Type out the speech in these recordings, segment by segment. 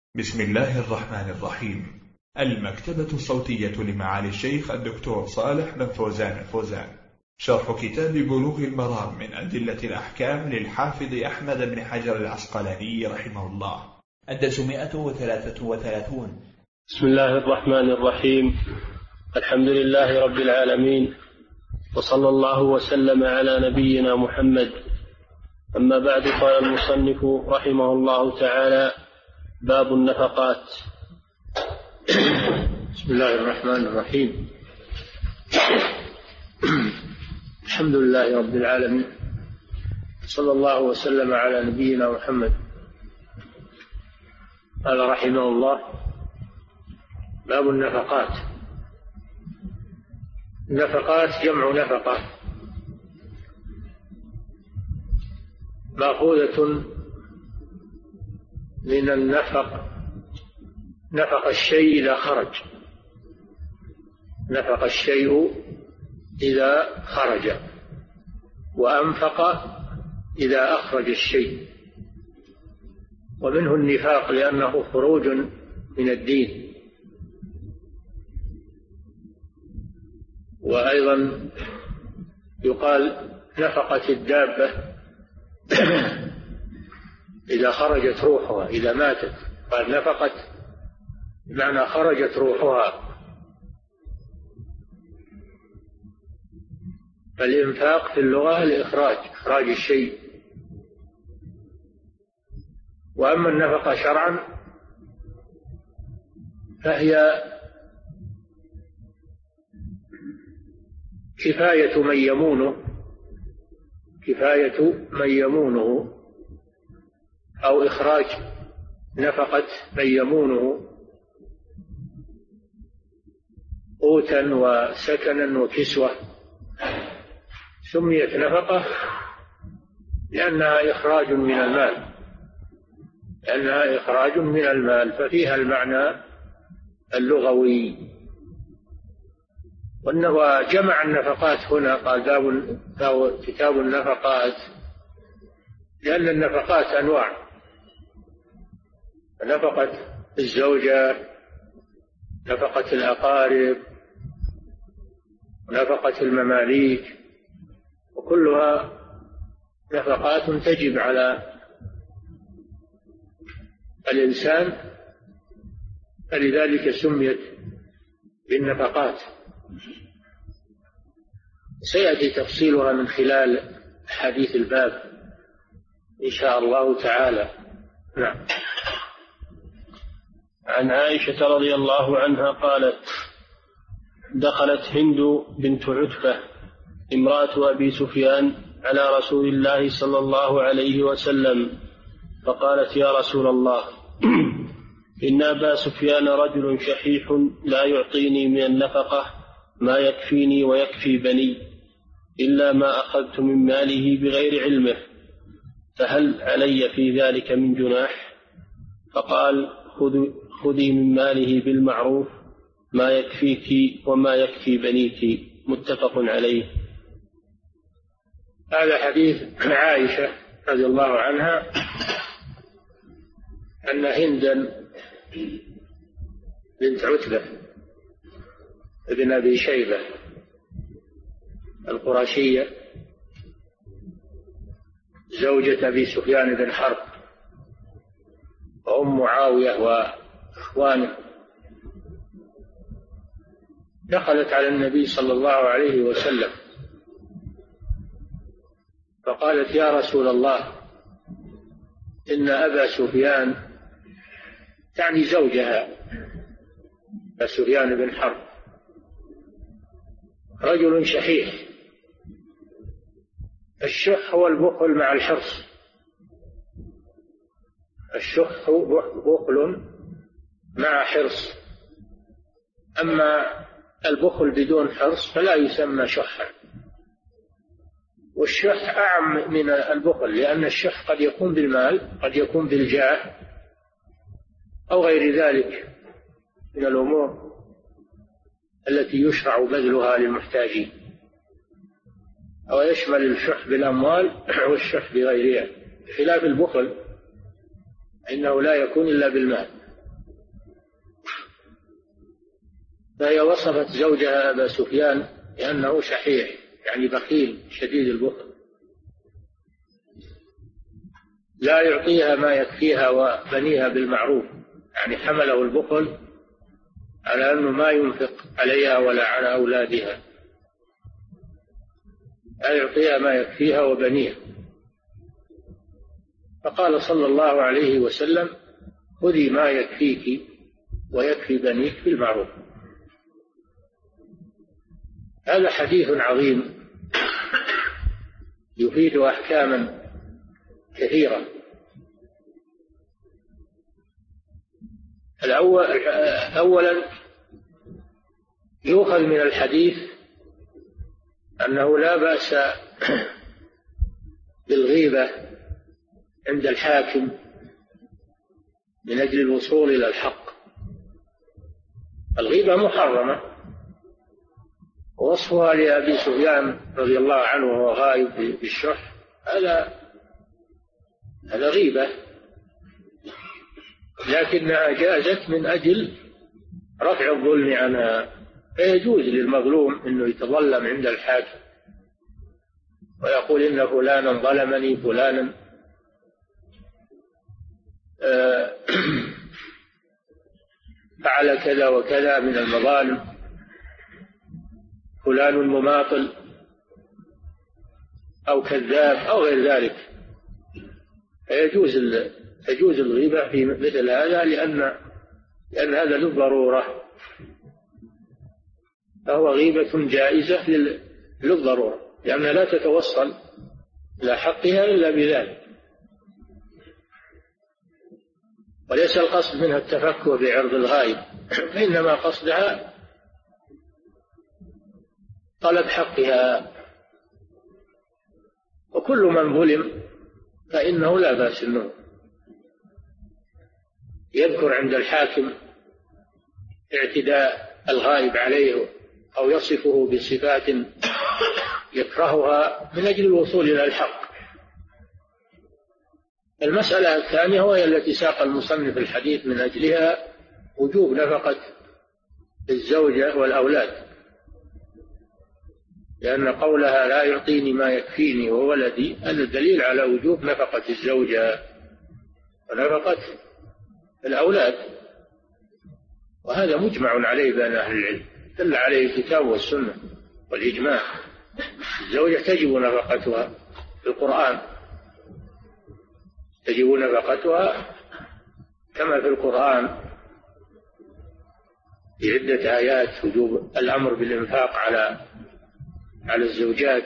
بسم الله الرحمن الرحيم. المكتبة الصوتية لمعالي الشيخ الدكتور صالح بن فوزان الفوزان، شرح كتاب بلوغ المرام من أدلة الأحكام للحافظ أحمد بن حجر العسقلاني رحمه الله، الدرس 133. بسم الله الرحمن الرحيم. الحمد لله رب العالمين، وصلى الله وسلم على نبينا محمد. أما بعد، قال المصنف رحمه الله تعالى: باب النفقات. بسم الله الرحمن الرحيم. الحمد لله رب العالمين، صلى الله وسلم على نبينا محمد. قال رحمه الله: باب النفقات. النفقات جمع نفقة، مأخوذة من النفق، نفق الشيء إذا خرج، نفق الشيء إذا خرج، وأنفق إذا أخرج الشيء. ومنه النفاق لأنه خروج من الدين. وأيضا يقال نفقت الدابة إذا خرجت روحها، إذا ماتت قال نفقت، بمعنى خرجت روحها. فالإنفاق في اللغة الإخراج، إخراج الشيء. وأما النفقة شرعا فهي كفاية من يمونه، كفاية من يمونه، أو إخراج نفقة من يمونه قوتا وسكنا وكسوة. سميت نفقة لأنها إخراج من المال، لأنها إخراج من المال، ففيها المعنى اللغوي. وجمع النفقات هنا قال كتاب النفقات، لأن النفقات أنواع: نفقة الزوجة، نفقة الأقارب، نفقة المماليك، وكلها نفقات تجب على الإنسان، فلذلك سميت بالنفقات. سيأتي تفصيلها من خلال حديث الباب إن شاء الله تعالى. نعم. عن عائشة رضي الله عنها قالت: دخلت هند بنت عتبة امرأة أبي سفيان على رسول الله صلى الله عليه وسلم، فقالت: يا رسول الله، إن أبا سفيان رجل شحيح لا يعطيني من النفقة ما يكفيني ويكفي بني، إلا ما أخذت من ماله بغير علمه، فهل علي في ذلك من جناح؟ فقال: خذي من ماله بالمعروف ما يكفيك وما يكفي بنيك. متفق عليه. هذا حديث عائشة رضي الله عنها أن هندا بنت عتبة ابن أبي شيبة القرشية، زوجة أبي سفيان بن حرب وأم معاوية وإخوانه، دخلت على النبي صلى الله عليه وسلم فقالت: يا رسول الله، إن أبا سفيان، تعني زوجها أبا سفيان بن حرب، رجل شحيح. الشح هو البخل مع الحرص، الشح بخل مع حرص، أما البخل بدون حرص فلا يسمى شحا. والشح أعم من البخل، لأن الشح قد يكون بالمال، قد يكون بالجاه، أو غير ذلك من الأمور التي يشرع بذلها للمحتاجين، أو يشمل الشح بالأموال والشح بغيرها، خلاف البخل إنه لا يكون إلا بالمال. فهي وصفت زوجها أبا سفيان لأنه شحيح، يعني بخيل شديد البخل، لا يعطيها ما يكفيها وبنيها بالمعروف، يعني حمله البخل على أنه ما ينفق عليها ولا على أولادها، لا يعطيها ما يكفيها وبنيها. فقال صلى الله عليه وسلم: خذي ما يكفيك ويكفي بنيك بالمعروف. هذا حديث عظيم يفيد أحكاما كثيرة. أولا يؤخذ من الحديث أنه لا بأس بالغيبة عند الحاكم من أجل الوصول إلى الحق. الغيبة محرمة، ووصفها لأبي سفيان رضي الله عنه وهو غائب بالشح هذا غيبة، لكنها جازت من أجل رفع الظلم عنها، فيجوز للمظلوم أنه يتظلم عند الحاكم ويقول إن فلانا ظلمني، فلانا فعل كذا وكذا من المظالم، فلان مماطل أو كذاب أو غير ذلك. تجوز الغيبة في مثل هذا لأن هذا للضرورة، فهو غيبة جائزة للضرورة، لأنها لا تتوصل إلى حقها إلا بذلك، وليس القصد منها التفكه بعرض الغائب، فإنما قصدها طلب حقها. وكل من ظلم فإنه لا بأس أنه يذكر عند الحاكم اعتداء الغائب عليه أو يصفه بصفات يكرهها من أجل الوصول إلى الحق. المسألة الثانية وهي التي ساق المصنف الحديث من أجلها وجوب نفقة الزوجة والأولاد، لأن قولها لا يعطيني ما يكفيني وولدي هذا دليل على وجوب نفقة الزوجة ونفقة الأولاد، وهذا مجمع عليه بين أهل العلم، دل عليه الكتاب والسنة والإجماع. الزوجة تجب نفقتها في القرآن، تجب نفقتها كما في القرآن في عدة آيات وجوب الأمر بالإنفاق على الزوجات.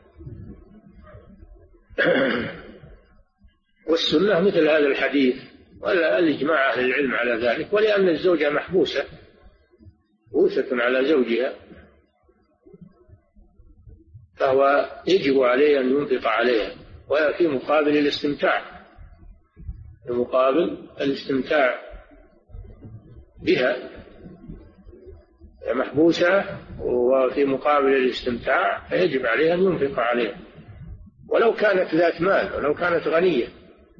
والسنة مثل هذا الحديث، والإجماع أهل العلم على ذلك، ولأن الزوجة محبوسة على زوجها، فهو يجب عليه أن ينفق عليها، وفي مقابل الاستمتاع بها، محبوسة وفي مقابل الاستمتاع فيجب عليها أن ينفق عليها، ولو كانت ذات مال ولو كانت غنية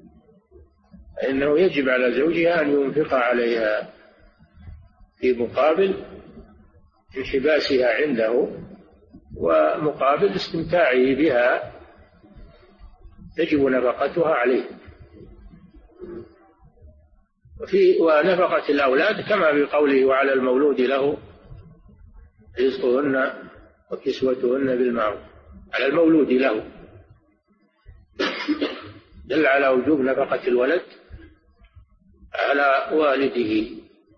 فإنه يجب على زوجها أن ينفق عليها في مقابل انحباسها عنده ومقابل استمتاعه بها، يجب نفقتها عليه. ونفقة الأولاد كما في قوله وعلى المولود له رزقهن وكسوتهن بالمعروف، على المولود له دل على وجوب نفقة الولد على والده.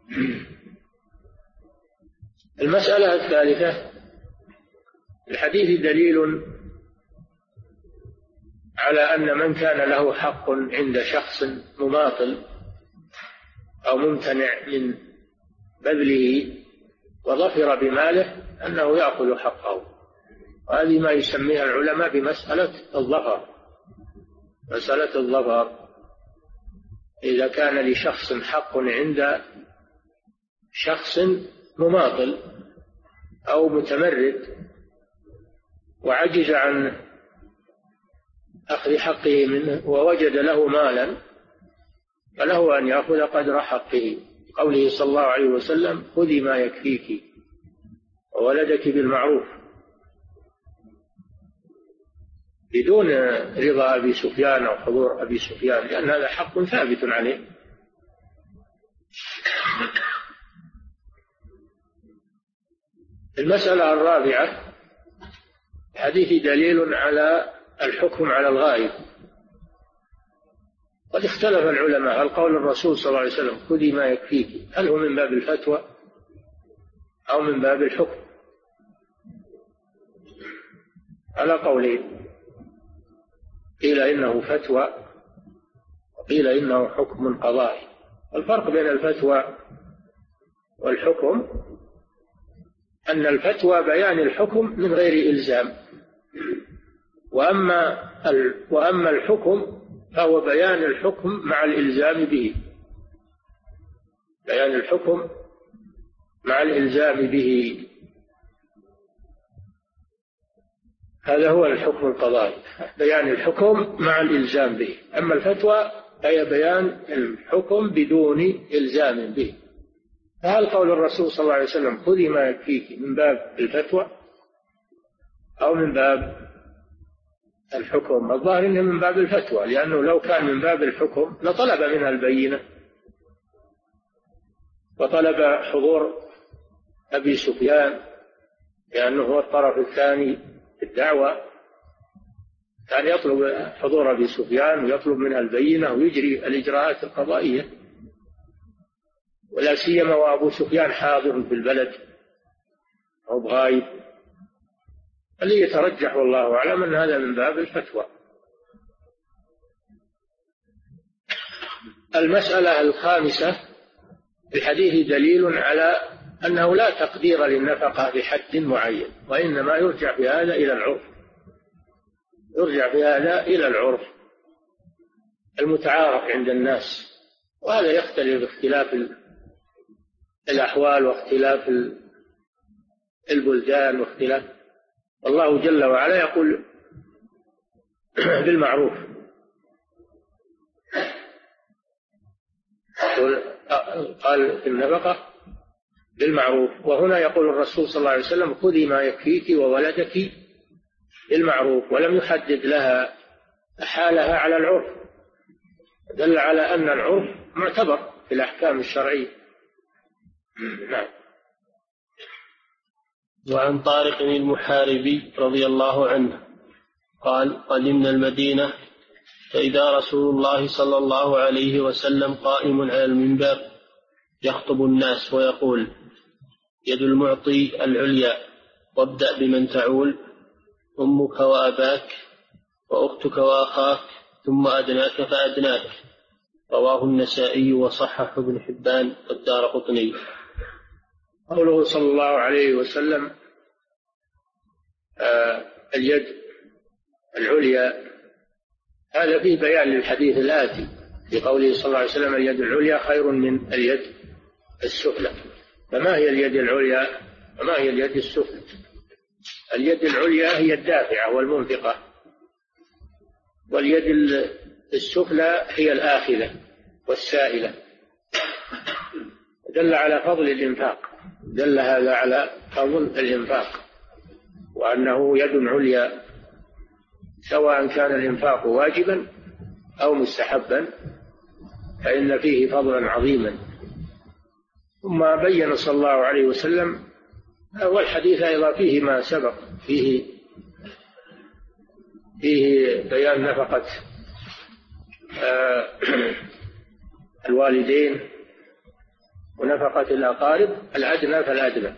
المسألة الثالثة، الحديث دليل على أن من كان له حق عند شخص مماطل أو ممتنع من بذله وظفر بماله أنه يأخذ حقه، وهذه ما يسميها العلماء بمسألة الظفر. مسألة الظفر إذا كان لشخص حق عند شخص مماطل أو متمرد وعجز عن أخذ حقه منه ووجد له مالا، فله أن يأخذ قدر حقه. قوله صلى الله عليه وسلم خذي ما يكفيك وولدك بالمعروف بدون رضا أبي سفيان أو حضور أبي سفيان، لأن هذا حق ثابت عليه. المسألة الرابعة: الحديث دليل على الحكم على الغائب. قد اختلف العلماء هل قول الرسول صلى الله عليه وسلم خذي ما يكفيك هل هو من باب الفتوى أو من باب الحكم؟ على قولين، قيل إنه فتوى وقيل إنه حكم قضائي. الفرق بين الفتوى والحكم أن الفتوى بيان الحكم من غير إلزام، وأما الحكم فهو بيان الحكم مع الإلزام به، بيان الحكم مع الإلزام به، هذا هو الحكم القضائي، بيان الحكم مع الإلزام به. أما الفتوى فهي بيان الحكم بدون إلزام به. فهل قول الرسول صلى الله عليه وسلم خذي ما يكفيك من باب الفتوى أو من باب الحكم؟ الظاهر إنه من باب الفتوى، لأنه لو كان من باب الحكم لطلب منها البينة وطلب حضور أبي سفيان، لأنه هو الطرف الثاني في الدعوة، كان يطلب حضور أبي سفيان ويطلب منها البينة ويجري الإجراءات القضائية، ولا سيما وأبو سفيان حاضر في البلد أو غايب. اللي يترجح والله أعلم أن هذا من باب الفتوى. المسألة الخامسة: الحديث دليل على أنه لا تقدير للنفقة بحد معين، وإنما يرجع في هذا إلى العرف، يرجع في هذا إلى العرف المتعارف عند الناس، وهذا يختلف باختلاف الأحوال واختلاف البلدان واختلاف. الله جل وعلا يقول بالمعروف، قال في النفقة بالمعروف، وهنا يقول الرسول صلى الله عليه وسلم خذي ما يكفيك وولدك بالمعروف، ولم يحدد لها حالها على العرف، دل على أن العرف معتبر في الأحكام الشرعية. نعم. وعن طارق المحاربي رضي الله عنه قال: قدمنا المدينة فإذا رسول الله صلى الله عليه وسلم قائم على المنبر يخطب الناس ويقول: يد المعطي العليا، وابدأ بمن تعول، أمك وأباك وأختك وأخاك ثم أدناك فأدناك. رواه النسائي وصححه ابن حبان والدارقطني. قوله صلى الله عليه وسلم اليد العليا، هذا فيه بيان للحديث الآتي في قوله صلى الله عليه وسلم اليد العليا خير من اليد السفلى. فما هي اليد العليا وما هي اليد السفلى؟ اليد العليا هي الدافعة والمنفقة، واليد السفلى هي الآخذة والسائلة. دل على فضل الإنفاق، دل هذا على فضل الإنفاق، وأنه يد عليا سواء كان الإنفاق واجبا أو مستحبا فإن فيه فضلا عظيما. ثم بين صلى الله عليه وسلم، والحديث أيضا فيه ما سبق، فيه بيان نفقة الوالدين ونفقة الأقارب، الأدنى فالأدنى،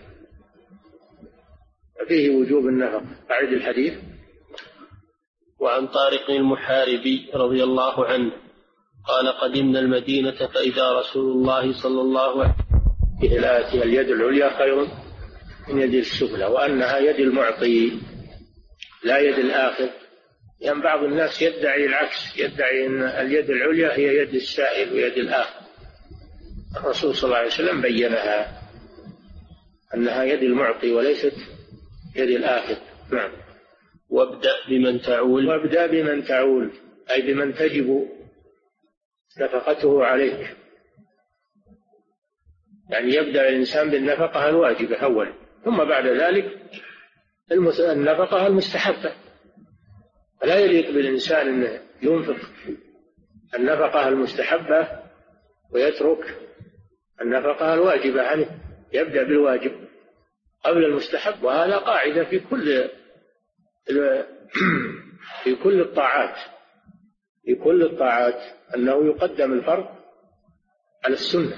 فيه وجوب النفقة. أعد الحديث. وعن طارق المحاربي رضي الله عنه قال: قدمنا المدينة فإذا رسول الله صلى الله عليه وسلم الآتي اليد العليا خير من يد السفلى، وأنها يد المعطي لا يد الآخذ. يعني بعض الناس يدعي العكس، يدعي أن اليد العليا هي يد السائل ويد الآخذ. الرسول صلى الله عليه وسلم بينها أنها يد المعطي وليست يد الآخذ. نعم. وابدأ بمن تعول، وابدأ بمن تعول أي بمن تجب نفقته عليك، يعني يبدأ الإنسان بالنفقة الواجبة أولا ثم بعد ذلك النفقة المستحبة. فلا يليق بالإنسان أنه ينفق النفقة المستحبة ويترك النفقة الواجبة عنه، يبدأ بالواجب قبل المستحب. وهذا قاعدة في كل الطاعات أنه يقدم الفرض على السنة.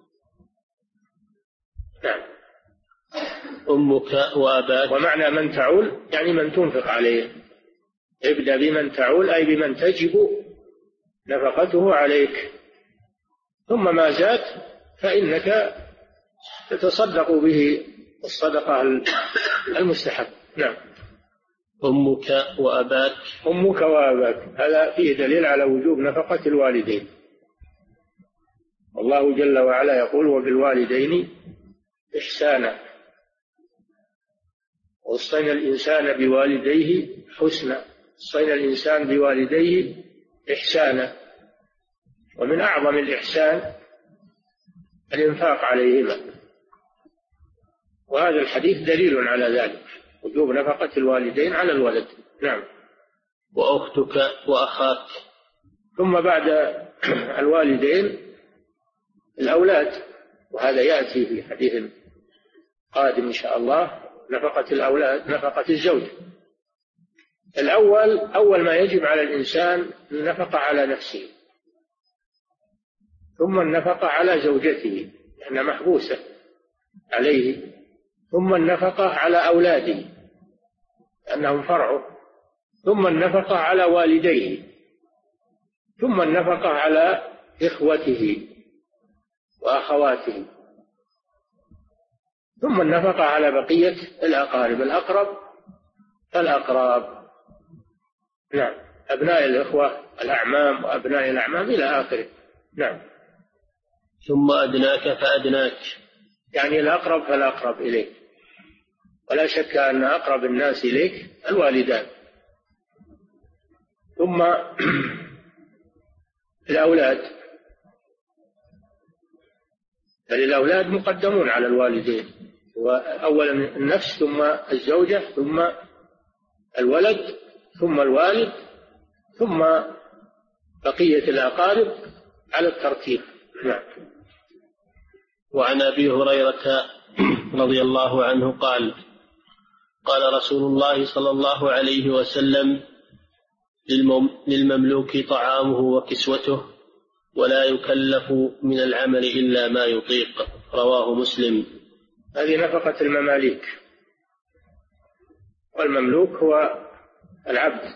نعم. أمك وأباك. ومعنى من تعول يعني من تنفق عليه. ابدأ بمن تعول أي بمن تجب نفقته عليك، ثم ما زاد فإنك تتصدق به الصدقة المستحب. نعم. أمك وأباك. أمك وأباك هذا فيه دليل على وجوب نفقة الوالدين. والله جل وعلا يقول وبالوالدين إحسانا ووصينا الإنسان بوالديه حسنا. وصينا الإنسان بوالديه إحسانا. ومن أعظم الإحسان الإنفاق عليهما، وهذا الحديث دليل على ذلك، وجوب نفقة الوالدين على الولد. نعم. وأختك وأخاك. ثم بعد الوالدين الأولاد، وهذا يأتي في حديث قادم إن شاء الله. نفقة الأولاد نفقة الزوج. أول ما يجب على الإنسان النفقة على نفسه، ثم النفقة على زوجته لأنها محبوسة عليه، ثم النفقة على أولاده لأنهم فرعه، ثم النفقة على والديه، ثم النفقة على إخوته وأخواته، ثم النفقة على بقية الأقارب، الأقرب فالأقراب. نعم. أبناء الإخوة الأعمام وأبناء الأعمام إلى آخره. نعم. ثم أدناك فأدناك، يعني الأقرب فالأقرب إليك، ولا شك أن أقرب الناس إليك الوالدان، ثم الأولاد، بل الأولاد مقدمون على الوالدين، وأولا النفس ثم الزوجة ثم الولد ثم الوالد ثم بقية الأقارب على الترتيب. نعم. وعن أبي هريرة رضي الله عنه قال قال رسول الله صلى الله عليه وسلم للمملوك طعامه وكسوته ولا يكلف من العمل إلا ما يطيق. رواه مسلم. هذه نفقة المماليك، والمملوك هو العبد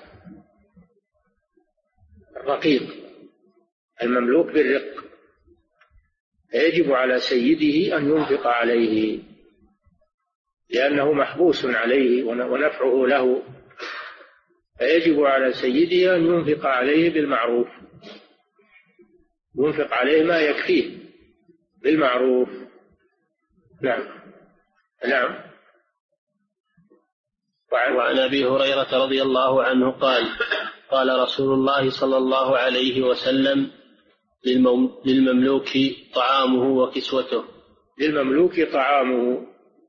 الرقيق، المملوك بالرق، فيجب على سيده أن ينفق عليه لأنه محبوس عليه ونفعه له، فيجب على سيده أن ينفق عليه بالمعروف، ينفق عليه ما يكفيه بالمعروف. نعم. نعم. وعن أبي هريرة رضي الله عنه قال قال رسول الله صلى الله عليه وسلم للمملوك طعامه وكسوته. للمملوك طعامه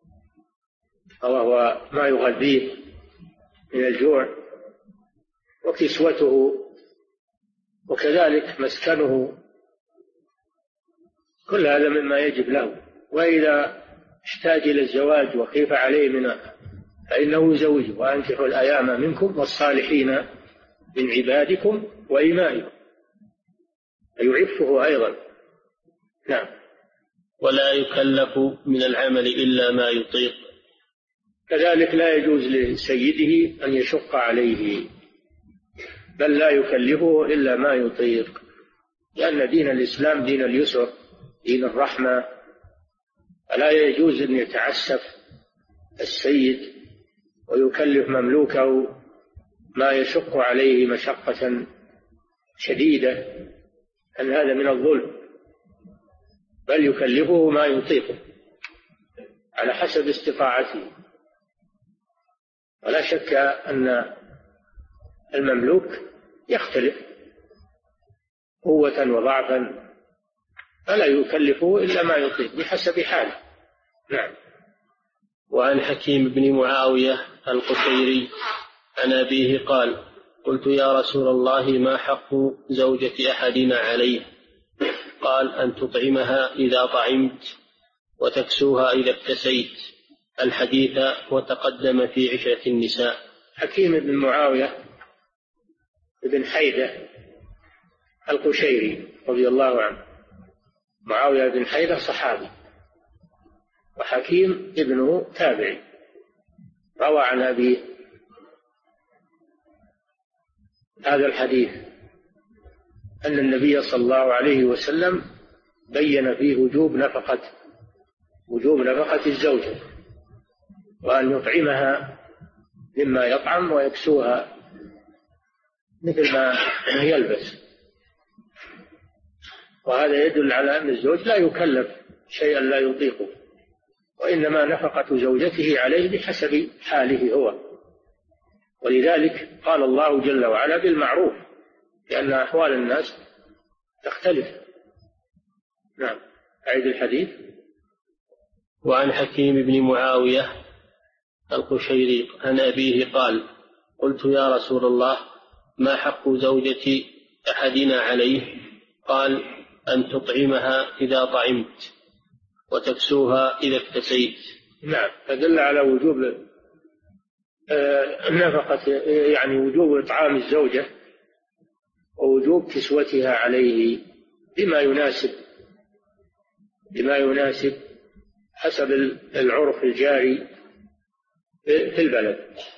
وهو ما يغذيه من الجوع، وكسوته وكذلك مسكنه، كل هذا مما يجب له. وإذا احتاج إلى الزواج وخيف عليه منه فإنه يزوجه. وأنكحوا الأيام منكم والصالحين من عبادكم وإمائكم، فيعفه أيضا. نعم. ولا يكلف من العمل إلا ما يطيق. كذلك لا يجوز لسيده أن يشق عليه، بل لا يكلفه إلا ما يطيق، لأن دين الإسلام دين اليسر، دين الرحمة، فلا يجوز أن يتعسف السيد ويكلف مملوكه ما يشق عليه مشقة شديدة، أن هذا من الظلم، بل يكلفه ما يطيقه على حسب استطاعته. ولا شك أن المملوك يختلف قوة وضعفا، فلا يكلفه إلا ما يطيق بحسب حاله. نعم. وعن حكيم بن معاوية القشيري عن أبيه قال: قلت يا رسول الله ما حق زوجة أحدنا عليه؟ قال: أن تطعمها إذا طعمت وتكسوها إذا اكتسيت. الحديث وتقدم في عشرة النساء. حكيم بن معاوية بن حيدة القشيري رضي الله عنه. معاوية بن حيدة صحابي، وحكيم ابنه تابعي، روى عن أبيه هذا الحديث أن النبي صلى الله عليه وسلم بين فيه وجوب نفقة الزوجة، وأن يطعمها مما يطعم ويكسوها مثل ما يلبس. وهذا يدل على أن الزوج لا يكلف شيئا لا يطيقه، وإنما نفقة زوجته عليه بحسب حاله هو. ولذلك قال الله جل وعلا بالمعروف، لأن أحوال الناس تختلف. نعم، أعيد الحديث. وعن حكيم بن معاوية القشيري عن أبيه قال: قلت يا رسول الله ما حق زوجة أحدنا عليه؟ قال: أن تطعمها إذا طعمت وتكسوها إذا اكتسيت. نعم، فدل على وجوب النفقة، يعني وجوب إطعام الزوجة ووجوب كسوتها عليه بما يناسب حسب العرف الجاري في البلد.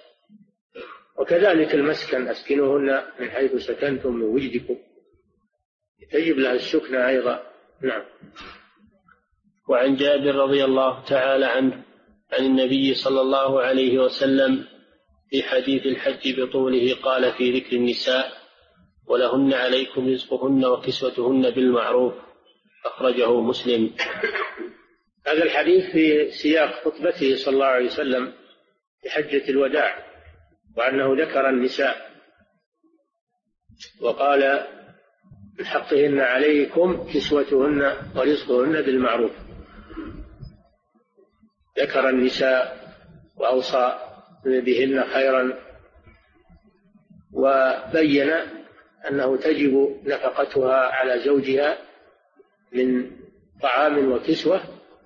وكذلك المسكن، أسكنوهن من حيث سكنتم من وجدكم، تجب لها السكنى أيضا. نعم. وعن جابر رضي الله تعالى عنه عن النبي صلى الله عليه وسلم في حديث الحج بطوله قال في ذكر النساء: ولهن عليكم رزقهن وكسوتهن بالمعروف. أخرجه مسلم. هذا الحديث في سياق خطبته صلى الله عليه وسلم في حجة الوداع، وأنه ذكر النساء وقال: من حقهن عليكم كسوتهن ورزقهن بالمعروف. ذكر النساء وأوصى بهن خيرا، وبين أنه تجب نفقتها على زوجها من طعام وكسوة،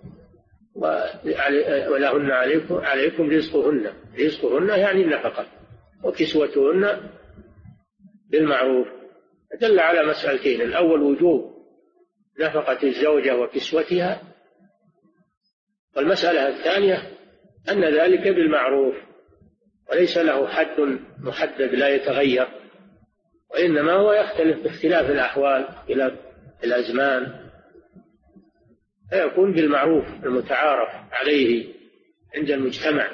ولهن عليكم رزقهن يعني النفقة، وكسوتهن بالمعروف. دل على مسألتين: الأول وجوب نفقة الزوجة وكسوتها، والمسألة الثانية أن ذلك بالمعروف، وليس له حد محدد لا يتغير، وإنما هو يختلف باختلاف الأحوال إلى الأزمان، فيكون بالمعروف المتعارف عليه عند المجتمع.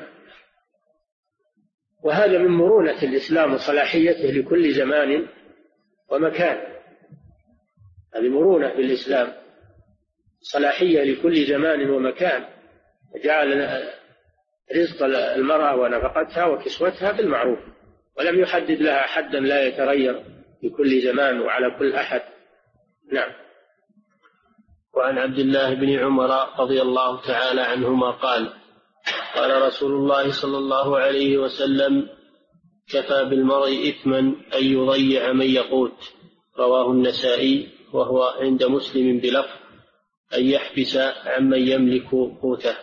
وهذا من مرونة الإسلام وصلاحيته لكل زمان ومكان. هذه مرونة في الإسلام، صلاحية لكل زمان ومكان، جعل رزق المرأة ونفقتها وكسوتها بالمعروف، ولم يحدد لها حدا لا يتغير في كل زمان وعلى كل أحد. نعم. وعن عبد الله بن عمر رضي الله تعالى عنهما قال: قال رسول الله صلى الله عليه وسلم: كفى بالمرء إثما أن يضيع من يقوت. رواه النسائي، وهو عند مسلم بلفظ: أن يحبس عمن يملك قوته.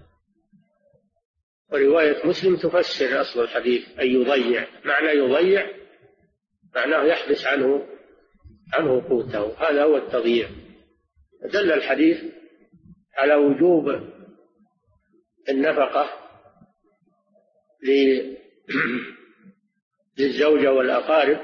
ورواية مسلم تفسر أصل الحديث: أن يضيع. معنى يضيع معناه يحبس عنه قوته، هذا هو التضييع. دل الحديث على وجوب النفقة للزوجة والأقارب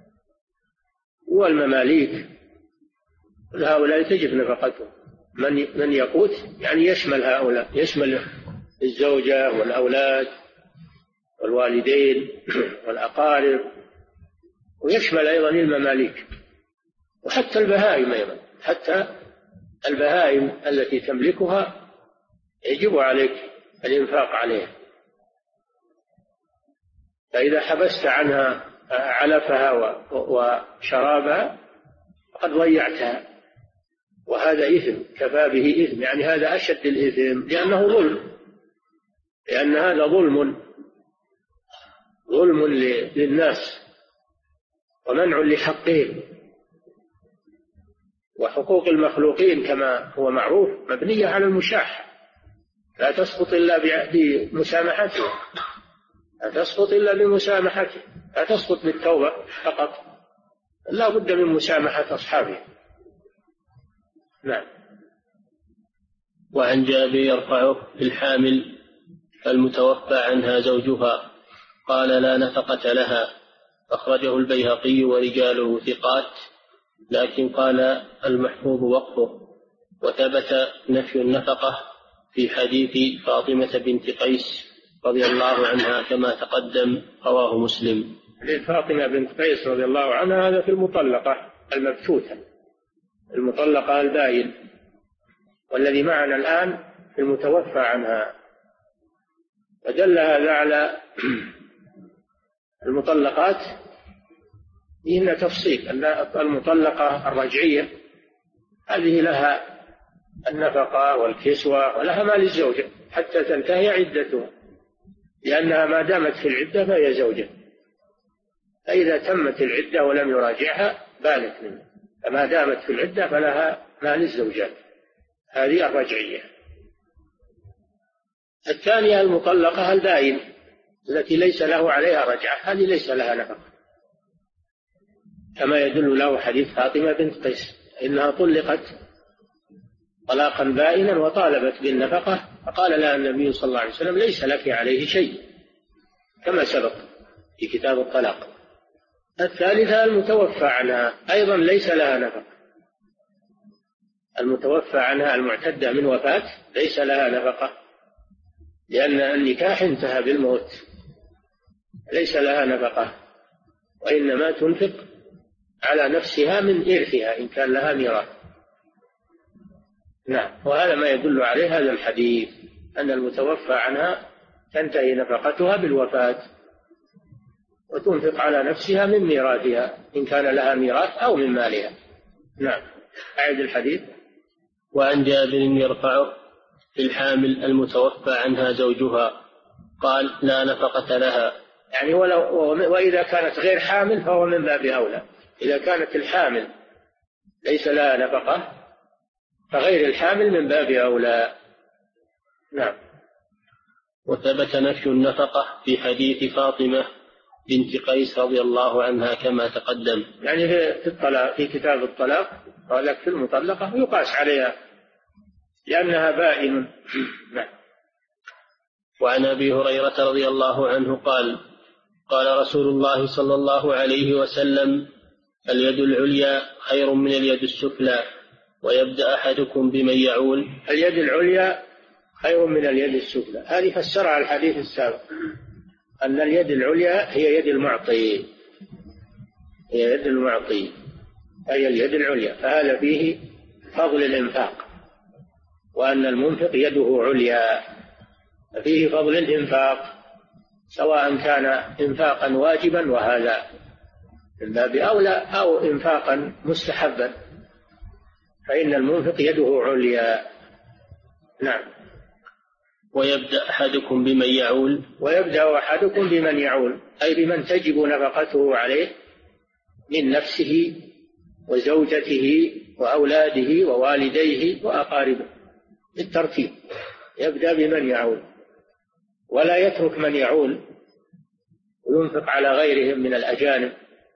والمماليك، هؤلاء تجب نفقتهم. من يقوت يعني يشمل هؤلاء، يشمل الزوجة والأولاد والوالدين والأقارب، ويشمل أيضا المماليك، وحتى البهائم أيضا، حتى البهائم التي تملكها يجب عليك الإنفاق عليها. فإذا حبست عنها علفها وشرابها فقد ضيعتها، وهذا إثم، كفى به إثم، يعني هذا أشد الإثم، لأنه ظلم. لأن هذا ظلم للناس ومنع لحقهم، وحقوق المخلوقين كما هو معروف مبنية على المشاحة، لا تسقط إلا بمسامحته، لا تسقط بالتوبة فقط، لا بد من مسامحة أصحابه. نعم. وعن جابر يرفعه في الحامل المتوفى عنها زوجها قال لا نفقة لها، أخرجه البيهقي ورجاله ثقات، لكن قال المحفوظ وقفه. وثبت نفي النفقة في حديث فاطمة بنت قيس رضي الله عنها كما تقدم، رواه مسلم. فاطمة بنت قيس رضي الله عنها هذا في المطلقة المبثوثة، المطلقة البائن، والذي معنا الآن في المتوفى عنها. ودل هذا على المطلقات إن تفصيل أن المطلقة الرجعية هذه لها النفقة والكسوة ولها مال الزوجة حتى تنتهي عدتها، لأنها ما دامت في العدة فهي زوجة، فإذا تمت العدة ولم يراجعها بانت منه، فما دامت في العدة فلها مال الزوجات، هذه الرجعية. الثانية المطلقة البائن التي ليس له عليها رجعة، هذه ليس لها نفقة، كما يدل له حديث فاطمة بنت قيس إنها طلقت طلاقا بائنا وطالبت بالنفقة، فقال لها النبي صلى الله عليه وسلم ليس لك عليه شيء، كما سبق في كتاب الطلاق. الثالثة المتوفى عنها أيضا ليس لها نفقة، المتوفى عنها المعتدة من وفاة ليس لها نفقة، لأن النكاح انتهى بالموت، ليس لها نفقة، وإنما تنفق على نفسها من إرثها إن كان لها ميراث. نعم. وهذا ما يدل عليه هذا الحديث، أن المتوفى عنها تنتهي نفقتها بالوفاة، وتنفق على نفسها من ميراثها إن كان لها ميراث أو من مالها. نعم. أعد الحديث. وعن جابر يرفعه في الحامل المتوفى عنها زوجها قال لا نفقة لها، يعني وإذا كانت غير حامل فهو من باب أولى. إذا كانت الحامل ليس لها نفقة فغير الحامل من باب أولى. نعم. وثبت نفي النفقة في حديث فاطمة بنت قيس رضي الله عنها كما تقدم، يعني في الطلاق في كتاب الطلاق قال لك في المطلقة يقاس عليها لأنها بائن. نعم. وعن أبي هريرة رضي الله عنه قال قال رسول الله صلى الله عليه وسلم اليد العليا خير من اليد السفلى، ويبدأ أحدكم بمن يعول. اليد العليا خير من اليد السفلى، هذه فسرها الحديث السابق، أن اليد العليا هي يد المعطي، هي يد المعطي، هي اليد العليا، فهذا فيه فضل الإنفاق، وأن المنفق يده عليا، فيه فضل الإنفاق سواء كان إنفاقا واجبا وهذا من باب أولى أو إنفاقا مستحبا، فإن المنفق يده عليا. نعم. ويبدأ أحدكم بمن يعول. ويبدأ أحدكم بمن يعول أي بمن تجب نفقته عليه من نفسه وزوجته وأولاده ووالديه وأقاربه بالترتيب، يبدأ بمن يعول ولا يترك من يعول وينفق على غيرهم من الأجانب،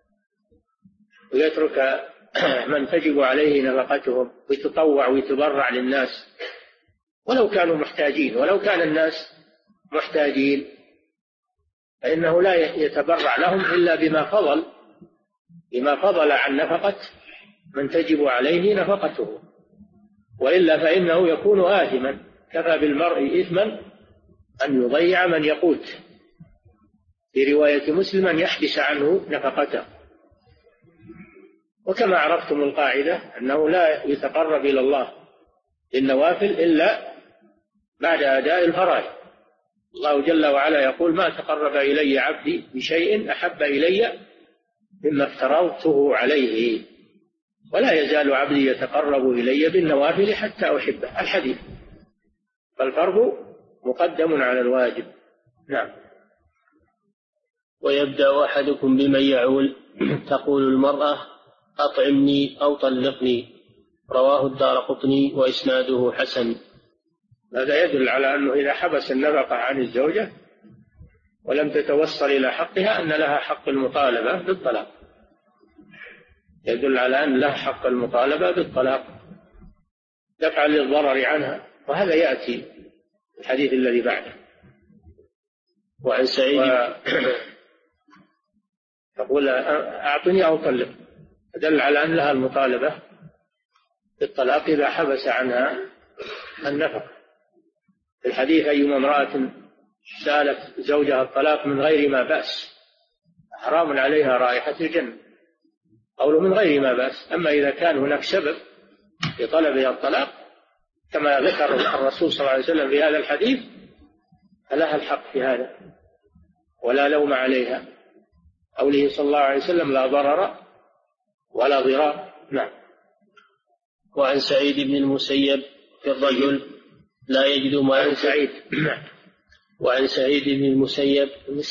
ويترك من تجب عليه نفقتهم ويتطوع ويتبرع للناس ولو كانوا محتاجين، ولو كان الناس محتاجين فإنه لا يتبرع لهم إلا بما فضل عن نفقة من تجب عليه نفقته، وإلا فإنه يكون آثما. كفى بالمرء إثما أن يضيع من يقوت، في رواية مسلم أن يحبس عنه نفقته. وكما عرفتم القاعدة أنه لا يتقرب إلى الله بالنوافل إلا بعد أداء الفرائض. الله جل وعلا يقول ما تقرب إلي عبدي بشيء أحب إلي مما افترضته عليه، ولا يزال عبدي يتقرب إلي بالنوافل حتى أحبه، الحديث. فالفرض مقدم على الواجب. نعم. ويبدأ أحدكم بمن يعول تقول المرأة أطعمني أو طلقني. رواه الدارقطني وإسناده حسن. هذا يدل على أنه إذا حبس النفقة عن الزوجة ولم تتوصل إلى حقها أن لها حق المطالبة بالطلاق، يدل على أن لها حق المطالبة بالطلاق دفعا للضرر عنها، وهذا يأتي الحديث الذي بعده. وعن سعيد تقول أعطني أو طلق، دل على أن لها المطالبة بالطلاق إذا حبس عنها النفقة. في الحديث أيما امرأة سألت زوجها الطلاق من غير ما بأس حرام عليها رائحة الجنة، قوله من غير ما بأس. أما إذا كان هناك سبب لطلبها الطلاق كما ذكر الرسول صلى الله عليه وسلم في هذا الحديث فلها الحق في هذا ولا لوم عليها. قوله صلى الله عليه وسلم لا ضرر ولا ضرار. نعم. وعن سعيد بن المسيب في الرجل لا يجد ما عن سعيد. وعن سعيد بن المسيب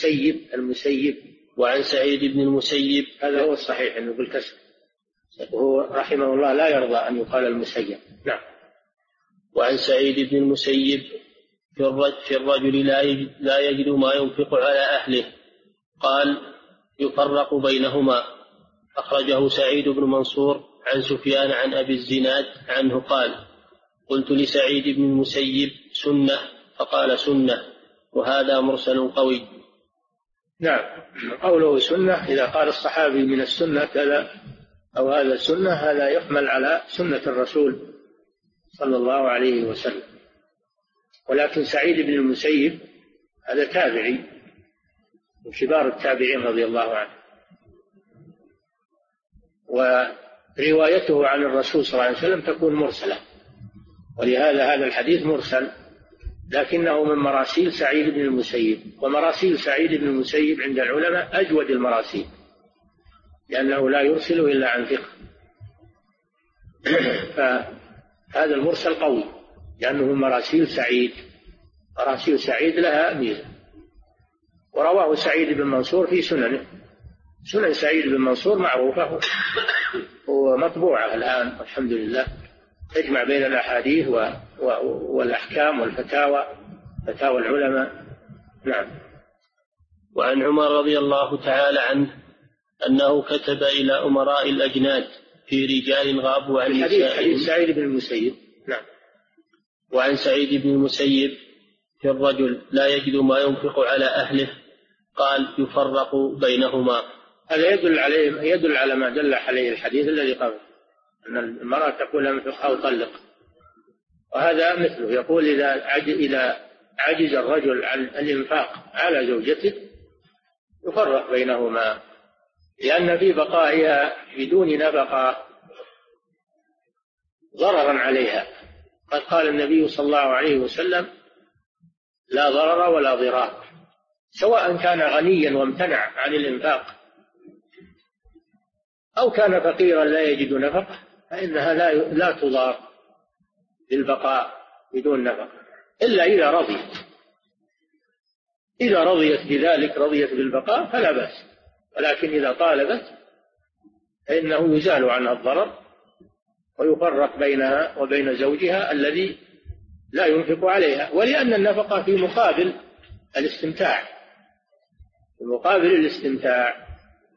وعن سعيد بن المسيب هذا هو الصحيح أنه بالكسر، وهو رحمه الله لا يرضى أن يقال المسيب. نعم. وعن سعيد بن المسيب في الرجل لا يجد ما ينفق على أهله قال يفرق بينهما. أخرجه سعيد بن منصور عن سفيان عن أبي الزناد عنه قال قلت لسعيد بن المسيب سنة فقال سنة، وهذا مرسل قوي. نعم. قوله سنة إذا قال الصحابي من السنة كذا أو هذا سنة هذا يحمل على سنة الرسول صلى الله عليه وسلم. ولكن سعيد بن المسيب هذا تابعي من كبار التابعين رضي الله عنه، وروايته عن الرسول صلى الله عليه وسلم تكون مرسلة، ولهذا هذا الحديث مرسل، لكنه من مراسيل سعيد بن المسيب. ومراسيل سعيد بن المسيب عند العلماء أجود المراسيل لأنه لا يرسل إلا عن ثقة، فهذا المرسل قوي لأنه من مراسيل سعيد. مراسيل سعيد لها ميزة. ورواه سعيد بن منصور في سننه. سنن سعيد بن منصور معروفة ومطبوعة الآن والحمد لله، تجمع بين الأحاديث والأحكام والفتاوى، فتاوى العلماء. نعم. وعن عمر رضي الله تعالى عنه أنه كتب إلى أمراء الأجناد في رجال غابوا عن نسائهم. حديث سعيد بن المسيب. نعم. وعن سعيد بن المسيب في الرجل لا يجد ما ينفق على أهله قال يفرق بينهما. هذا يدل على ما دل عليه الحديث الذي قبل، أن المرأة تقول انفق أو طلق، وهذا مثله يقول إذا عجز الرجل عن الإنفاق على زوجته يفرق بينهما، لأن في بقائها بدون نفقة ضررا عليها. قد قال النبي صلى الله عليه وسلم لا ضرر ولا ضرار، سواء كان غنيا وامتنع عن الإنفاق أو كان فقيرا لا يجد نفقة، فإنها لا تضار بالبقاء بدون نفقة إلا إذا رضيت. إذا رضيت بذلك، رضيت بالبقاء فلا بأس، ولكن إذا طالبت فإنه يزال عنها الضرر ويفرق بينها وبين زوجها الذي لا ينفق عليها. ولأن النفقة في مقابل الاستمتاع، في مقابل الاستمتاع.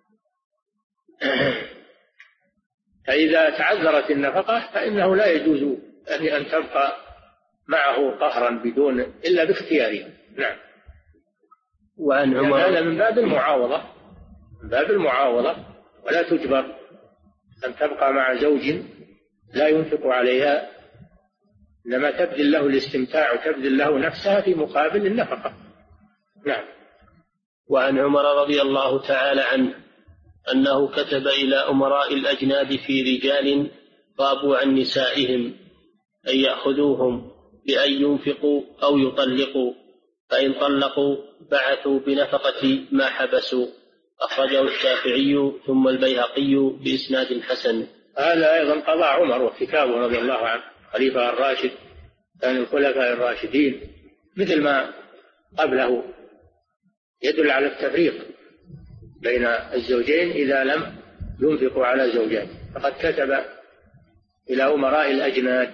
فإذا تعذرت النفقة فإنه لا يجوز أن تبقى معه قهرا بدون إلا باختياره. نعم. وعن عمر هذا من باب المعاوضة، من باب المعاوضة، ولا تجبر أن تبقى مع زوج لا ينفق عليها، إنما تبذل له الاستمتاع وتبذل له نفسها في مقابل النفقة. نعم. وعن عمر رضي الله تعالى عنه أنه كتب إلى أمراء الأجناد في رجال غابوا عن نسائهم أن يأخذوهم بأن ينفقوا أو يطلقوا، فإن طلقوا بعثوا بنفقة ما حبسوا. أخرجه الشافعي ثم البيهقي بإسناد حسن. هذا أيضا قضاء عمر وكتابه رضي الله عنه، خليفة الراشد، كان الخلفاء الراشدين مثل ما قبله يدل على التفريق بين الزوجين إذا لم ينفقوا على زوجات. فقد كتب إلى أمراء الأجناد،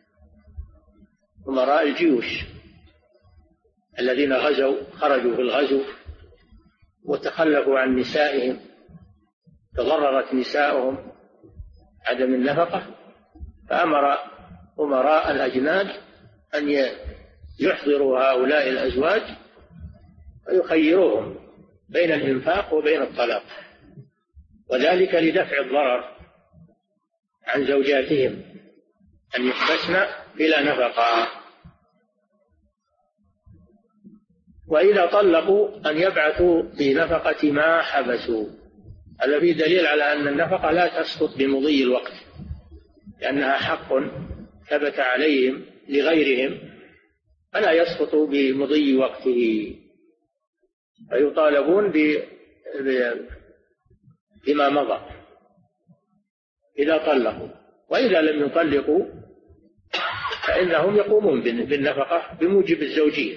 أمراء الجيوش الذين خرجوا في الغزو وتخلفوا عن نسائهم، تضررت نساؤهم عدم النفقة، فأمر أمراء الأجناد أن يحضروا هؤلاء الأزواج ويخيروهم بين الإنفاق وبين الطلاق، وذلك لدفع الضرر عن زوجاتهم أن يحبسن بلا نفقة. وإذا طلقوا أن يبعثوا بنفقة ما حبسوا. هذا فيه دليل على أن النفقة لا تسقط بمضي الوقت، لأنها حق ثبت عليهم لغيرهم، فلا يسقط بمضي وقته، فيطالبون بما مضى إذا طلقوا. وإذا لم يطلقوا فإنهم يقومون بالنفقة بموجب الزوجية.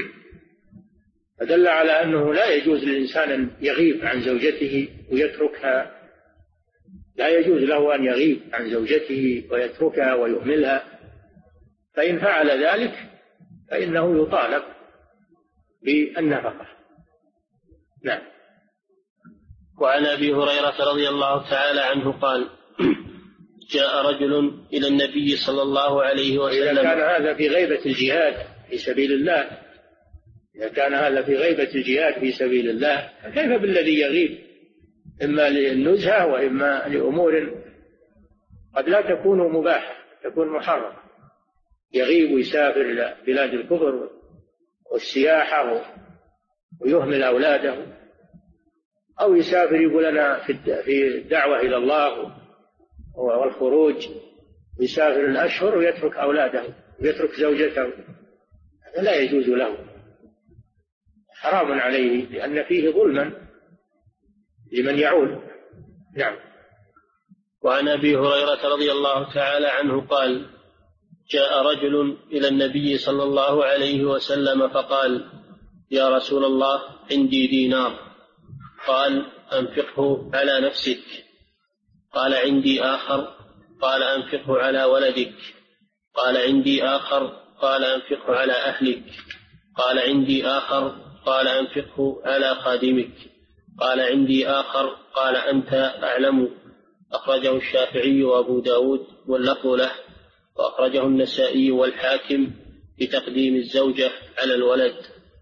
فدل على أنه لا يجوز للإنسان أن يغيب عن زوجته ويتركها، لا يجوز له أن يغيب عن زوجته ويتركها ويهملها، فإن فعل ذلك فإنه يطالب بالنفقة. نعم. وعن أبي هريرة رضي الله تعالى عنه قال: جاء رجل إلى النبي صلى الله عليه وسلم. إذا كان هذا في غيبة الجهاد في سبيل الله، إذا كان هذا في غيبة الجهاد في سبيل الله، كيف بالذي يغيب إما للنزهة وإما لأمور قد لا تكون مباحة، تكون محرمة، يغيب ويسافر إلى بلاد الكفر والسياحة ويهمل أولاده، أو يسافر يقول أنا في الدعوة إلى الله والخروج، يسافر الأشهر ويترك أولاده ويترك زوجته، هذا لا يجوز له، حرام عليه، لأن فيه ظلما لمن يعول. نعم. وعن أبي هريرة رضي الله تعالى عنه قال: جاء رجل إلى النبي صلى الله عليه وسلم فقال: يا رسول الله، عندي دينار. قال: أنفقه على نفسك. قال: عندي آخر. قال: أنفقه على ولدك. قال: عندي آخر. قال: أنفقه على أهلك. قال: عندي آخر. قال: أنفقه على خادمك. قال: عندي آخر. قال: أنت أعلم. أخرجه الشافعي وأبو داود واللفظ له، وأخرجه النسائي والحاكم بتقديم الزوجة على الولد.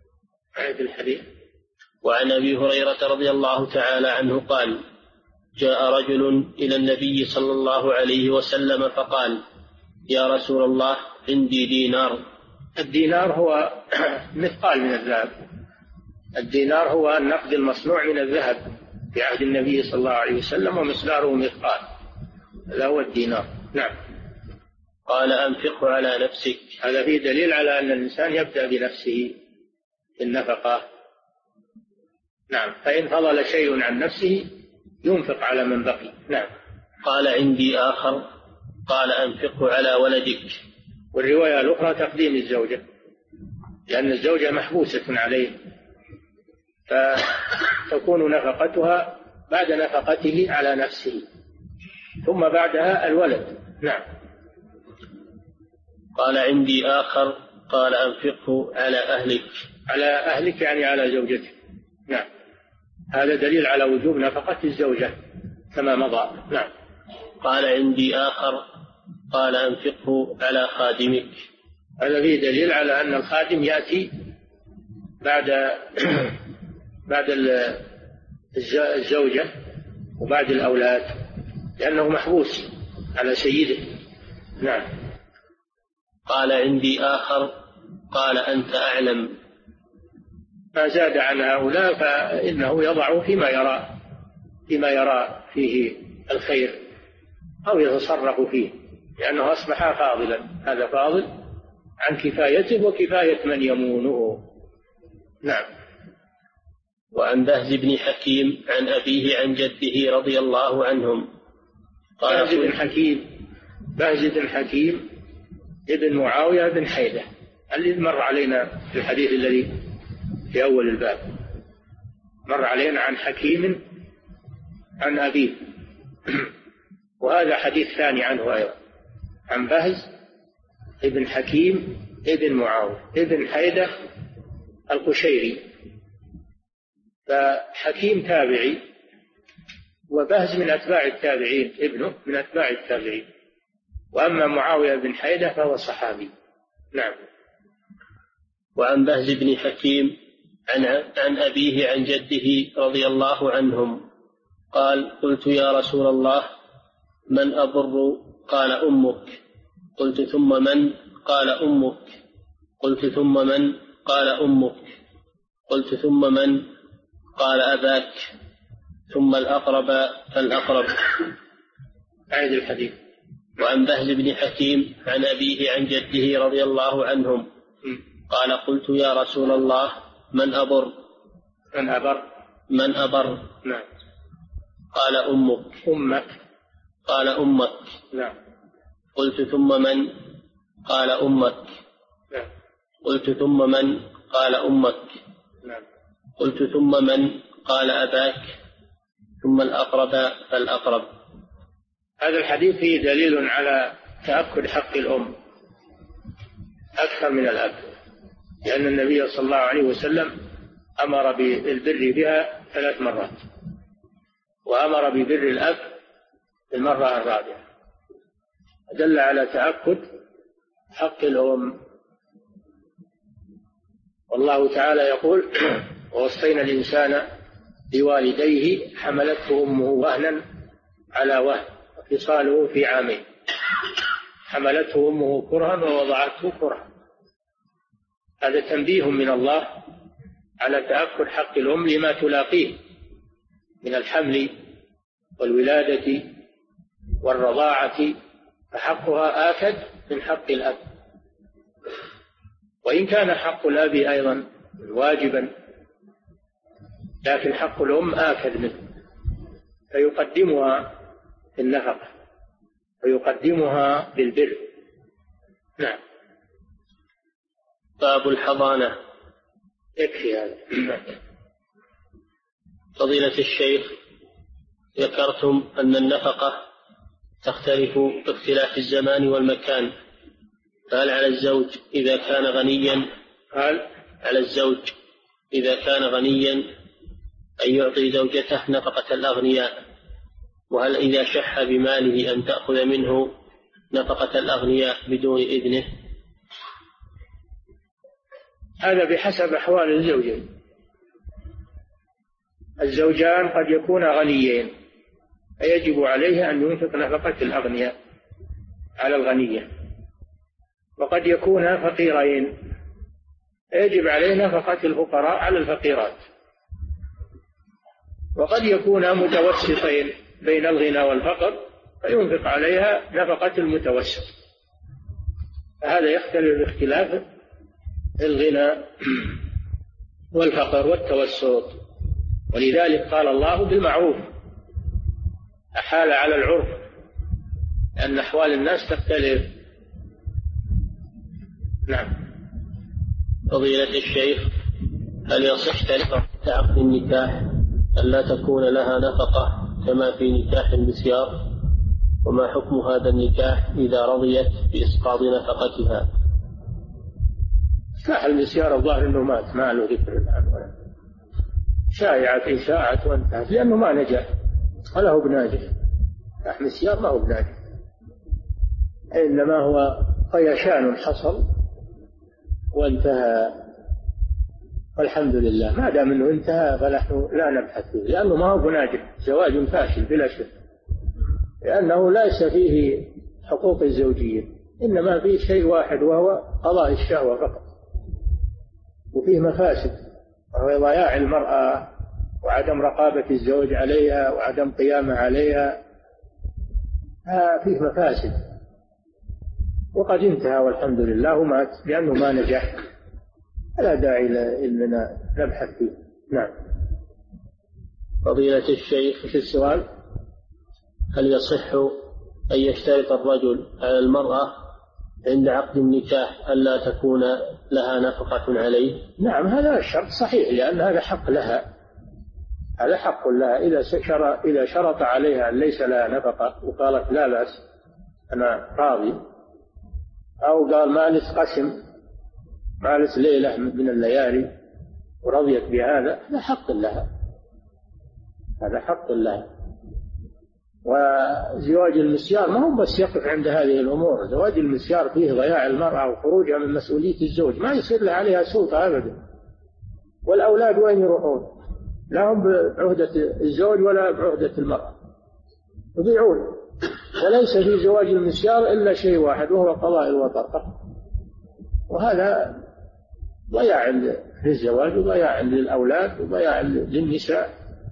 وعن أبي هريرة رضي الله تعالى عنه قال: جاء رجل إلى النبي صلى الله عليه وسلم فقال: يا رسول الله، عندي دينار. الدينار هو مثقال من الذهب، الدينار هو النقد المصنوع من الذهب في عهد النبي صلى الله عليه وسلم، ومقداره مثقال، هذا هو الدينار. نعم. قال: أنفقه على نفسك. هذا فيه دليل على أن الإنسان يبدأ بنفسه في النفقة. نعم. فإن فضل شيء عن نفسه ينفق على من بقي. نعم. قال: عندي آخر. قال: أنفقه على ولدك. والرواية الأخرى تقديم الزوجة، لأن الزوجة محبوسة عليه، فتكون نفقتها بعد نفقته على نفسه، ثم بعدها الولد. نعم. قال: عندي آخر. قال: أنفقه على أهلك. على أهلك يعني على زوجتك. نعم. هذا دليل على وجوب نفقة الزوجة كما مضى. نعم. قال: عندي آخر. قال: أنفقه على خادمك. هذا فيه دليل على أن الخادم يأتي بعد الزوجة وبعد الأولاد، لأنه محبوس على سيده. نعم. قال: عندي آخر. قال: أنت أعلم. ما زاد عن هؤلاء فإنه يضع فيما يرى فيه الخير أو يتصرف فيه، لأنه أصبح فاضلا، هذا فاضل عن كفايته وكفاية من يمونه. نعم. وعن بهز بن حكيم عن أبيه عن جده رضي الله عنهم قال: بهز بن حكيم ابن معاوية بن حيدة اللي مر علينا في الحديث الذي في أول الباب، مر علينا عن حكيم عن أبيه وهذا حديث ثاني عنه أيضا، عن بهز ابن حكيم ابن معاوية ابن حيدة القشيري، فحكيم تابعي وبهز من أتباع التابعين، ابنه من أتباع التابعين، وأما معاوية بن حيدة فهو صحابي. نعم. وعن بهز بن حكيم عن أبيه عن جده رضي الله عنهم قال قلت يا رسول الله من أبر؟ قال أمك. قلت ثم من؟ قال أمك. قلت ثم من؟ قال أمك. قلت ثم من؟ قال أباك، ثم الأقرب فالأقرب. أعيد الحديث. وعن بهز بن حكيم عن أبيه عن جده رضي الله عنهم قال قلت يا رسول الله من أبر؟ من أبر؟ من أبر؟ نعم. قال أمك. أمك. قال أمك. نعم. قلت ثم من؟ قال أمك. نعم. قلت ثم من؟ قال أمك. نعم. قلت ثم من؟ قال أباك، ثم الأقرب فالأقرب. هذا الحديث فيه دليل على تأكد حق الأم أكثر من الأب، لأن النبي صلى الله عليه وسلم أمر بالبر بها 3 مرات، وأمر ببر الأب المرة الرابعة، دل على تأكد حق الأم. والله تعالى يقول ووصينا الإنسان بوالديه حملته أمه وهنا على وهن وفصاله في عامين، حملته أمه كرها ووضعته كرها. هذا تنبيه من الله على تأكد حق الأم لما تلاقيه من الحمل والولادة والرضاعة، فحقها آكد من حق الأب، وإن كان حق الأب أيضا واجبا لكن حق الأم آكد منه، فيقدمها في النفقة ويقدمها بالبر. نعم. باب الحضانة. يكفي هذا. فضيلة الشيخ، ذكرتم أن النفقة تختلف باختلاف الزمان والمكان، فهل على الزوج إذا كان غنيا على الزوج إذا كان غنيا أن يعطي زوجته نفقة الأغنياء، وهل إذا شح بماله أن تأخذ منه نفقة الأغنياء بدون إذنه؟ هذا بحسب أحوال الزوجين. الزوجان قد يكون غنيين فيجب عليه أن ينفق نفقة الأغنياء على الغنية، وقد يكون فقيرين يجب عليه نفقة الفقراء على الفقيرات، وقد يكون متوسطين بين الغنى والفقر فينفق عليها نفقة المتوسط، فهذا يختلف باختلاف الغنى والفقر والتوسط. ولذلك قال الله بالمعروف، أحال على العرف، لأن أحوال الناس تختلف. نعم. فضيلة الشيخ، هل يصح تلك عقد النكاح أن لا تكون لها نفقة كما في نكاح المسيار؟ وما حكم هذا النكاح إذا رضيت بإسقاط نفقتها؟ نكاح المسيار الظاهر أنه مات، ما له ذكر الآن، شائعة إشاعة وانتهت، لأنه ما نجح ولا هو بناجح. نكاح مسيار ما هو بناجح، إنما هو طيشان حصل وانتهى، والحمد لله. ما دام انه انتهى فنحن لا نبحث فيه، لانه ما هو بناجح، زواج فاشل بلا شك، لانه ليس فيه حقوق الزوجيه، انما فيه شيء واحد وهو قضاء الشهوه فقط، وفيه مفاسد وهو ضياع المراه وعدم رقابه الزوج عليها وعدم قيامه عليها، فيه مفاسد. وقد انتهى والحمد لله ومات لأنه ما نجح، لا داعي إننا نبحث فيه. نعم. فضيلة الشيخ، في السؤال، هل يصح أن يشترط الرجل على المرأة عند عقد النكاح ألا تكون لها نفقة عليه؟ نعم، هذا الشرط صحيح، لأن هذا حق لها، هذا حق لها. إذا شرط عليها أن ليس لها نفقة وقالت لا بأس أنا راضي، أو قال مالس قسم، مالس ليلة من الليالي ورضيت بهذا، هذا حق لها، هذا حق لها. وزواج المسيار ما هو بس يقف عند هذه الأمور، زواج المسيار فيه ضياع المرأة وخروجها من مسؤولية الزوج، ما يصير لها عليها سلطة أبدا. والأولاد وين يروحون؟ لا هم بعهدة الزوج ولا بعهدة المرأة، يضيعون. وليس في زواج المسيار إلا شيء واحد، وهو قضاء الوطر، وهذا ضياع للزواج وضياع للأولاد وضياع للنساء.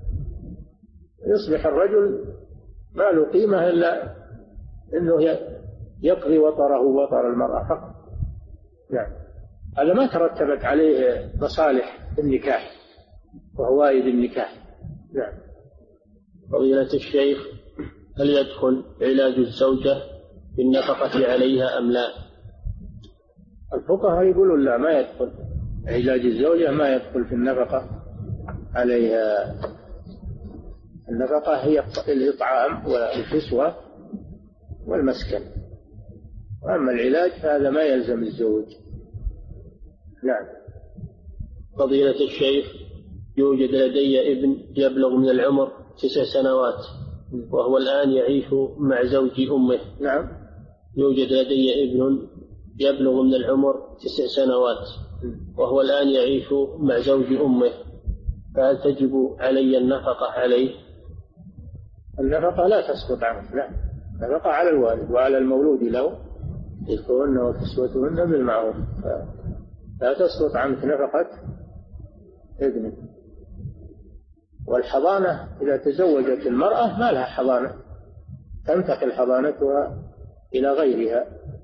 يصبح الرجل ما له قيمة إلا أنه يقضي وطره وطر المرأة فقط. يعني هذا ما ترتبت عليه مصالح النكاح وهوائد النكاح. نعم. فضيلة الشيخ، هل يدخل علاج الزوجة بالنفقة عليها أم لا؟ الفقهاء يقولون لا، ما يدخل علاج الزوجة، ما يدخل في النفقة عليها. النفقة هي الإطعام والكسوة والمسكن، وأما العلاج فهذا ما يلزم الزوج. نعم. فضيلة الشيخ، يوجد لدي ابن يبلغ من العمر 9 سنوات، وهو الآن يعيش مع زوج أمه. نعم. يوجد لدي ابن يبلغ من العمر 9 سنوات، وهو الآن يعيش مع زوج أمه، فهل تجب علي النفقة عليه؟ النفقة لا تسقط عنه، لا، النفقة على الوالد وعلى المولود له، رزقهن وكسوتهن بالمعروف، لا تسقط عنك نفقة ابنك. والحضانة إذا تزوجت المرأة ما لها حضانة، تنتقل حضانتها إلى غيرها.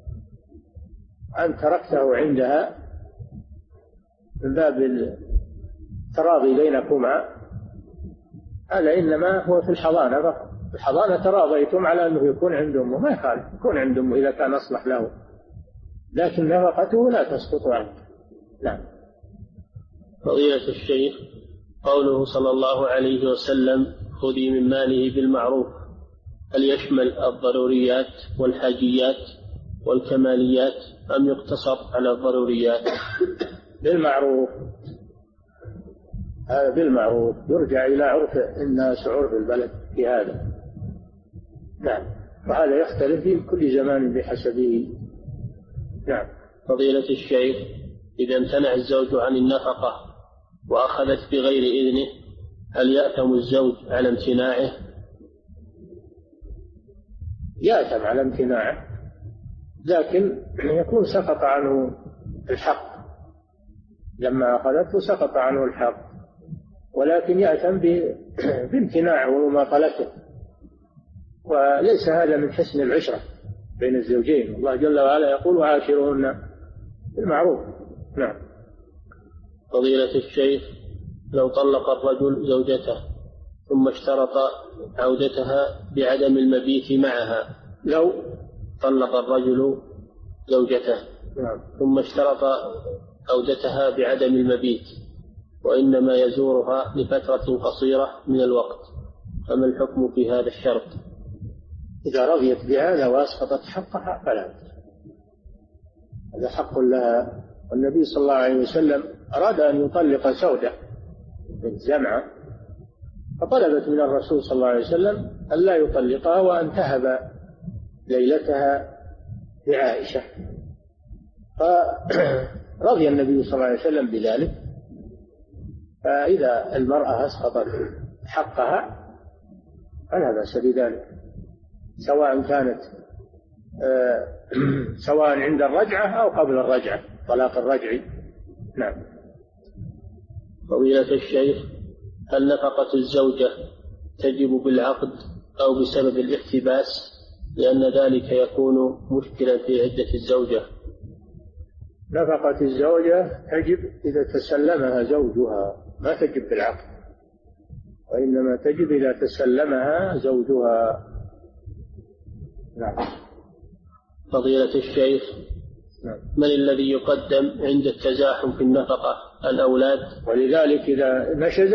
أن تركته عندها من باب التراضي بينكما، هذا إنما هو في الحضانة فقط. الحضانة تراضيتم على أنه يكون عند أمه، ما يخالف يكون عند أمه إذا كان أصلح له، لكن نفقته لا تسقط عنه. نعم. فضيلة الشيخ، قوله صلى الله عليه وسلم خذي من ماله بالمعروف، هل يشمل الضروريات والحاجيات والكماليات أم يقتصر على الضروريات؟ بالمعروف، هذا بالمعروف، يرجع إلى عرف الناس وعرف البلد في هذا. نعم. وهذا يختلف في كل زمان بحسبه. نعم. فضيلة الشيخ، إذا امتنع الزوج عن النفقة وأخذت بغير إذنه، هل يأثم الزوج على امتناعه؟ يأثم على امتناعه، لكن يكون سقط عنه الحق، لما أخذته سقط عنه الحق، ولكن يأثم بامتناعه ومماطلته، وليس هذا من حسن العشرة بين الزوجين. الله جل وعلا يقول وعاشرهن بالمعروف. نعم. فضيلة الشيخ، لو طلق الرجل زوجته ثم اشترط عودتها بعدم المبيت معها، لو طلق الرجل زوجته ثم اشترط عودتها بعدم المبيت وإنما يزورها لفترة قصيرة من الوقت، فما الحكم في هذا الشرط؟ إذا رضيت بهذا وأسقطت حقها فلا، هذا حق لها. والنبي صلى الله عليه وسلم أراد أن يطلق سودة بنت زمعة، فطلبت من الرسول صلى الله عليه وسلم أن لا يطلقها وأن تهب ليلتها لعائشة، فرضي النبي صلى الله عليه وسلم بذلك. فإذا المرأة أسقطت حقها فلا بأس بذلك، سواء كانت سواء عند الرجعة أو قبل الرجعة، طلاق الرجعي. نعم. فضيلة الشيخ، هل نفقة الزوجة تجب بالعقد أو بسبب الاحتباس، لأن ذلك يكون مشكلا في عدة الزوجة؟ نفقة الزوجة تجب إذا تسلمها زوجها، ما تجب بالعقد، وإنما تجب إذا تسلمها زوجها. نعم. فضيلة الشيخ، من الذي يقدم عند التزاحم في النفقة؟ الأولاد؟ ولذلك إذا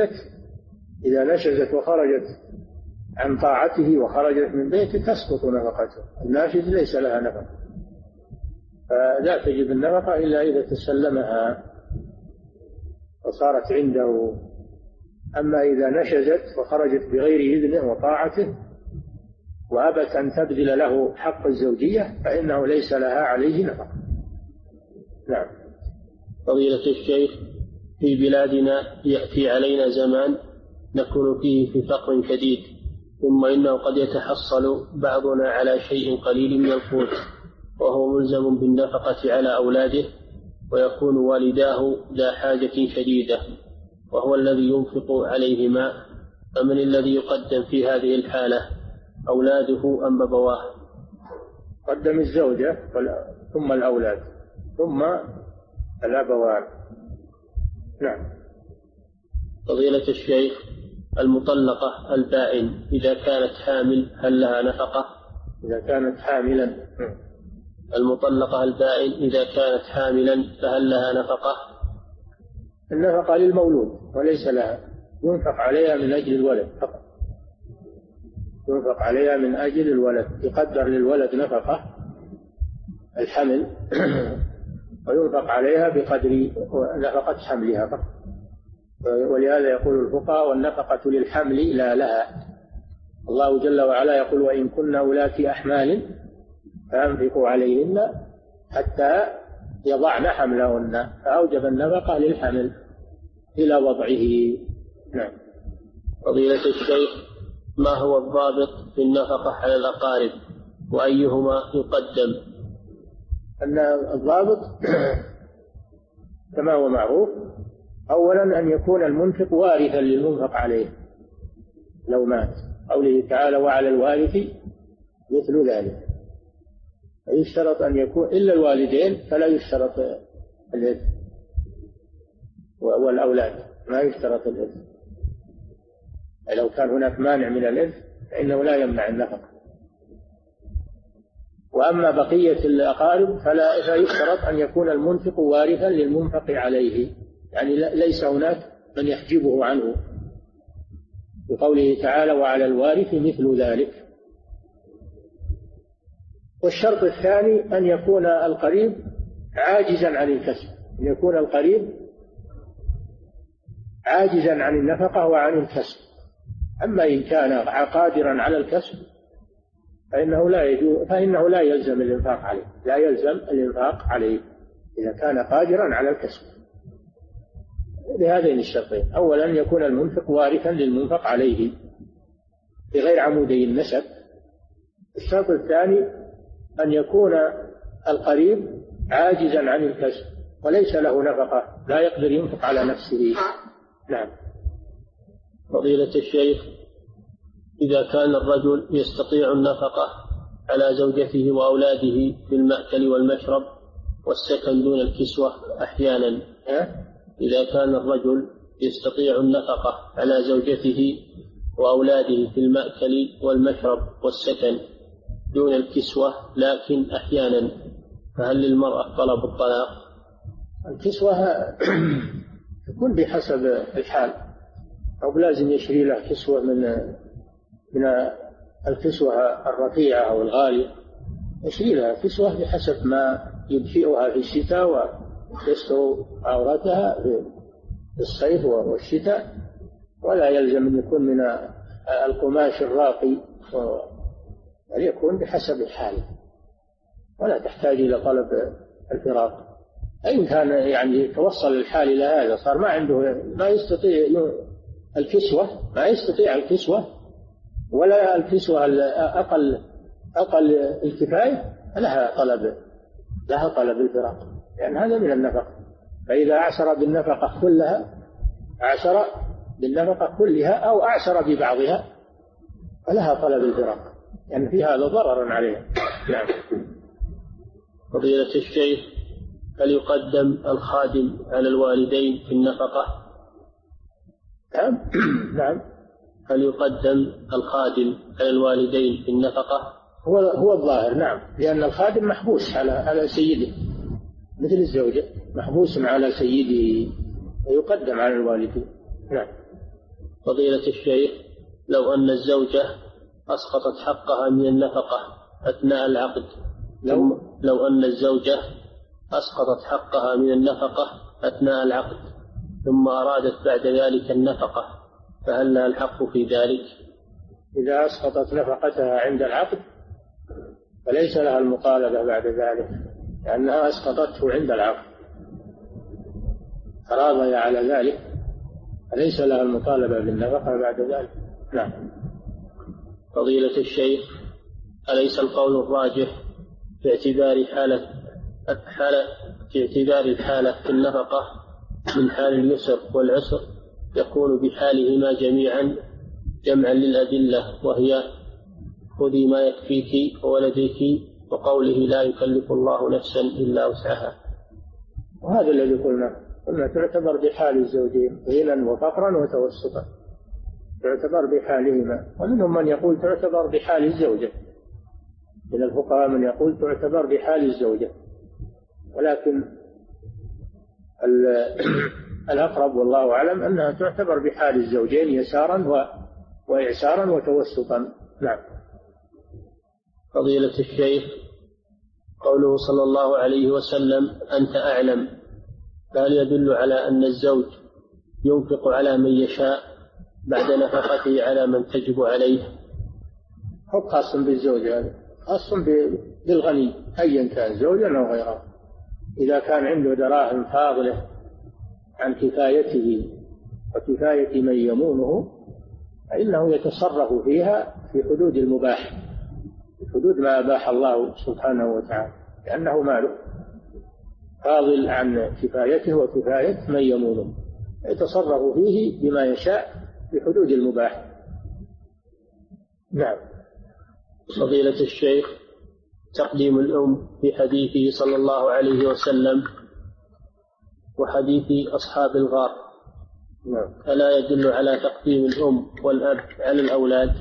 نشزت وخرجت عن طاعته وخرجت من بيته تسقط نفقته. الناشز ليس لها نفقة، فلا تجب النفقة إلا إذا تسلمها وصارت عنده. أما إذا نشزت وخرجت بغير إذنه وطاعته وأبت أن تبذل له حق الزوجية فإنه ليس لها عليه نفقة. نعم. فضيلة الشيخ، في بلادنا يأتي علينا زمان نكون فيه في فقر شديد، ثم إنه قد يتحصل بعضنا على شيء قليل من القوت وهو ملزم بالنفقة على أولاده، ويكون والداه ذا حاجة شديدة وهو الذي ينفق عليهما، فمن الذي يقدم في هذه الحالة، أولاده أم أبواه؟ قدم الزوجة ثم الأولاد ثم الأبوان. نعم. فضيلة الشيخ، المطلقة البائن إذا كانت حامل هل لها نفقة؟ إذا كانت حاملا. المطلقة البائن إذا كانت حاملا فهل لها نفقة؟ النفقة للمولود وليس لها، ينفق عليها من أجل الولد فقط، ينفق عليها من أجل الولد، يقدر للولد نفقة الحمل وينفق عليها بقدر نفقة حملها فقط. ولهذا يقول الفقهاء والنفقة للحمل لا لها. الله جل وعلا يقول وإن كن أولات أحمال فأنفقوا عليهن حتى يضعن حملهن، فأوجب النفقة للحمل إلى وضعه. نعم. فضيلة الشيخ، ما هو الضابط في النفقة على الأقارب وأيهما يقدم؟ أن الضابط كما هو معروف، أولا أن يكون المنفق وارثا للمنفق عليه لو مات، قوله تعالى وعلى الوارث مثل ذلك، يشترط أن يكون إلا الوالدين فلا يشترط الإرث، والأولاد ما يشترط الإرث. لو كان هناك مانع من الإرث فإنه لا يمنع النفقة. وأما بقية الأقارب فلا يشترط أن يكون المنفق وارثا للمنفق عليه، يعني ليس هناك من يحجبه عنه، بقوله تعالى وعلى الوارث مثل ذلك. والشرط الثاني أن يكون القريب عاجزا عن الكسب، أن يكون القريب عاجزا عن النفقة وعن الكسب. أما إن كان قادرا على الكسب فإنه لا يلزم الإنفاق عليه، لا يلزم الإنفاق عليه إذا كان قادرا على الكسب بهذين الشرطين. أولا أن يكون المنفق وارثا للمنفق عليه بغير عمودي النسب. الشرط الثاني أن يكون القريب عاجزا عن الكسب وليس له نفقة، لا يقدر ينفق على نفسه. نعم. فضيلة الشيخ، إذا كان الرجل يستطيع النفقة على زوجته وأولاده في المأكل والمشرب والسكن دون الكسوة أحيانا، إذا كان الرجل يستطيع النفقة على زوجته وأولاده في المأكل والمشرب والسكن دون الكسوة لكن أحيانا، فهل للمرأة طلب الطلاق؟ الكسوة تكون بحسب الحال، أو لازم يشري له كسوة من الكسوة الرفيعة أو الغالية، يشري لها كسوة بحسب ما يدفئها في الشتاء ويستر عورتها في الصيف والشتاء، ولا يلزم أن يكون من القماش الراقي، بل يكون بحسب الحال ولا تحتاج إلى طلب الفراق. إن كان يعني توصل الحال إلى هذا، صار ما عنده ما يستطيع الكسوة ولا الكسوة أقل الكفاية، لها طلب الفراق، لأن هذا من النفقة. فإذا أعسر بالنفقة كلها أو أعسر ببعضها فلها طلب الفراق، لأن في هذا ضرر عليها. نعم. فضيلة الشيخ، هل يقدم الخادم على الوالدين في النفقة؟ نعم. هل يقدم الخادم على الوالدين في النفقة؟ هو الظاهر، نعم، لأن الخادم محبوس على سيده مثل الزوجة، محبوس على سيده ويقدم على الوالدين. نعم. فضيلة الشيخ، لو أن الزوجة أسقطت حقها من النفقة أثناء العقد، لو أن الزوجة أسقطت حقها من النفقة أثناء العقد ثم أرادت بعد ذلك النفقة، فهل لها الحق في ذلك؟ إذا أسقطت نفقتها عند العقد فليس لها المطالبة بعد ذلك، لأنها أسقطته عند العقد، تراضي على ذلك، فليس لها المطالبة بالنفقة بعد ذلك. نعم. فضيلة الشيخ، أليس القول الراجح في اعتبار الحالة في النفقة من حال اليسر والعسر يكون بحالهما جميعا جمعا للأدلة، وهي خذي ما يكفيك وولديك، وقوله لا يكلف الله نفسا إلا وسعها؟ وهذا الذي قلنا تعتبر بحال الزوجين غنى وفقرا وتوسطا، تعتبر بحالهما. ومنهم من يقول تعتبر بحال الزوجة، من الفقهاء من يقول تعتبر بحال الزوجة، ولكن الأقرب والله أعلم أنها تعتبر بحال الزوجين يسارا وإعسارا وتوسطا. نعم. فضيلة الشيخ، قوله صلى الله عليه وسلم أنت أعلم، فهل يدل على أن الزوج ينفق على من يشاء بعد نفقته على من تجب عليه؟ هو خاص بالزوج، هذا خاص بالغني أيا كان زوجا أو غيره، إذا كان عنده دراهم فاضلة عن كفايته وكفاية من يمونه فإنه يتصرف فيها في حدود المباح، في حدود ما أباح الله سبحانه وتعالى، لأنه ماله فاضل عن كفايته وكفاية من يمونه، يتصرف فيه بما يشاء في حدود المباح. نعم. فضيلة الشيخ، تقديم الأم في حديثه صلى الله عليه وسلم وحديث أصحاب الغار، نعم، ألا يدل على تقديم الأم والأب على الأولاد؟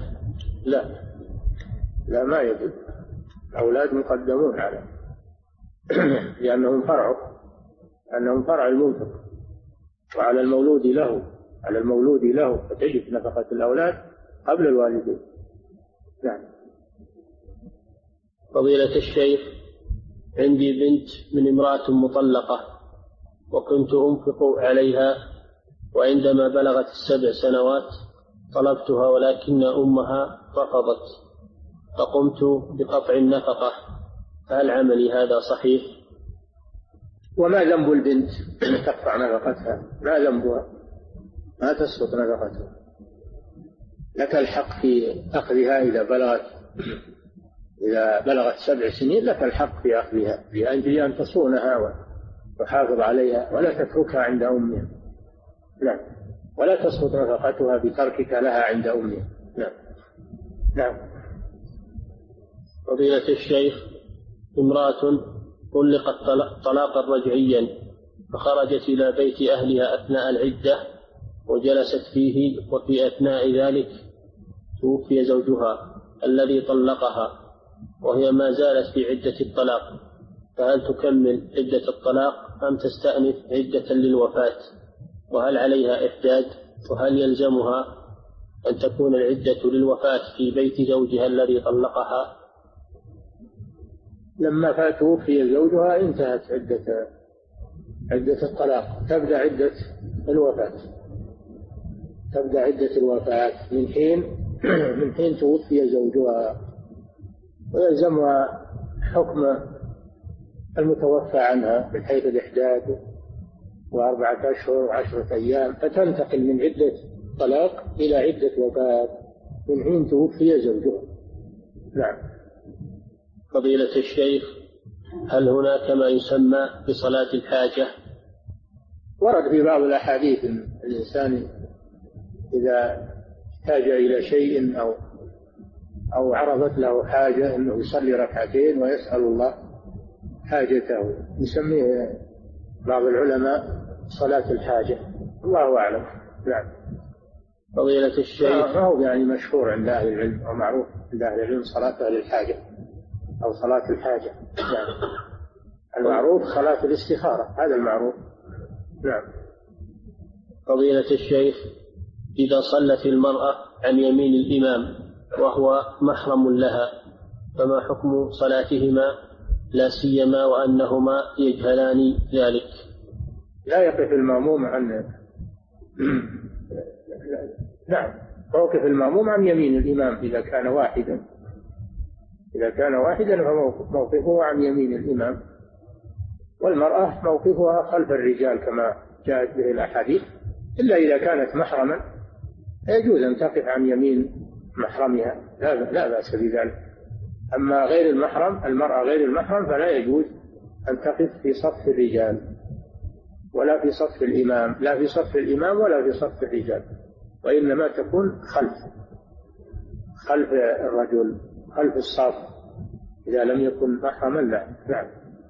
لا ما يدل، الأولاد مقدمون على لأنهم فرع المنفق، وعلى المولود له فتجب نفقة الأولاد قبل الوالدين. نعم. فضيلة الشيخ، عندي بنت من امرأة مطلقة وكنت أنفق عليها، وعندما بلغت 7 سنوات طلبتها ولكن أمها رفضت، فقمت بقطع النفقة، فهل عملي هذا صحيح؟ وما ذنب البنت تقطع نفقتها؟ ما ذنبها؟ ما تسقط نفقتها، لك الحق في أخذها إذا بلغت 7 سنين، لك الحق في أخذها لأجل أن تصونها وتحافظ عليها ولا تتركها عند أمها. نعم. ولا تسقط نفقتها بتركك لها عند أمها. نعم. نعم. فضيلة الشيخ، امرأة طلقت طلاقا رجعيا فخرجت إلى بيت أهلها أثناء العدة وجلست فيه، وفي أثناء ذلك توفي زوجها الذي طلقها وهي ما زالت في عدة الطلاق، فهل تكمل عدة الطلاق أم تستأنف عدة للوفاة؟ وهل عليها إحداد؟ وهل يلزمها أن تكون العدة للوفاة في بيت زوجها الذي طلقها؟ لما توفي زوجها انتهت عدة الطلاق، تبدأ عدة الوفاة من حين توفي زوجها، ويلزمها حكم المتوفى عنها من حيث الإحداد 4 أشهر و10 أيام، فتنتقل من عدة طلاق إلى عدة وفاة من حين توفي زوجها. نعم. فضيلة الشيخ، هل هناك ما يسمى بصلاة الحاجة؟ ورد في بعض الأحاديث أن الإنسان إذا احتاج إلى شيء أو عرضت له حاجة أنه يصلي 2 ركعتين ويسأل الله حاجته، يسميه بعض العلماء صلاة الحاجة، الله أعلم. نعم. فضيلة الشيخ، ما هو يعني مشهور عند أهل العلم ومعروف عند أهل العلم صلاة أهل الحاجة. أو صلاة الحاجة. نعم. المعروف صلاة الاستخارة، هذا المعروف. نعم. فضيلة الشيخ، إذا صلت المرأة عن يمين الإمام وهو محرم لها فما حكم صلاتهما، لا سيما وأنهما يجهلان ذلك؟ لا يقف المأموم عن نعم، موقف المأموم عن يمين الإمام إذا كان واحدا. إذا كان واحدا فموقفه عن يمين الإمام، والمرأة موقفها خلف الرجال كما جاءت به الأحاديث، إلا إذا كانت محرما يجوز أن تقف عن يمين محرمها، لا بأس بذلك. أما غير المحرم، المرأة غير المحرم، فلا يجوز أن تقف في صف الرجال ولا في صف الإمام، لا في صف الإمام ولا في صف الرجال، وإنما تكون خلف الرجل، خلف الصف إذا لم يكن محرما له. نعم.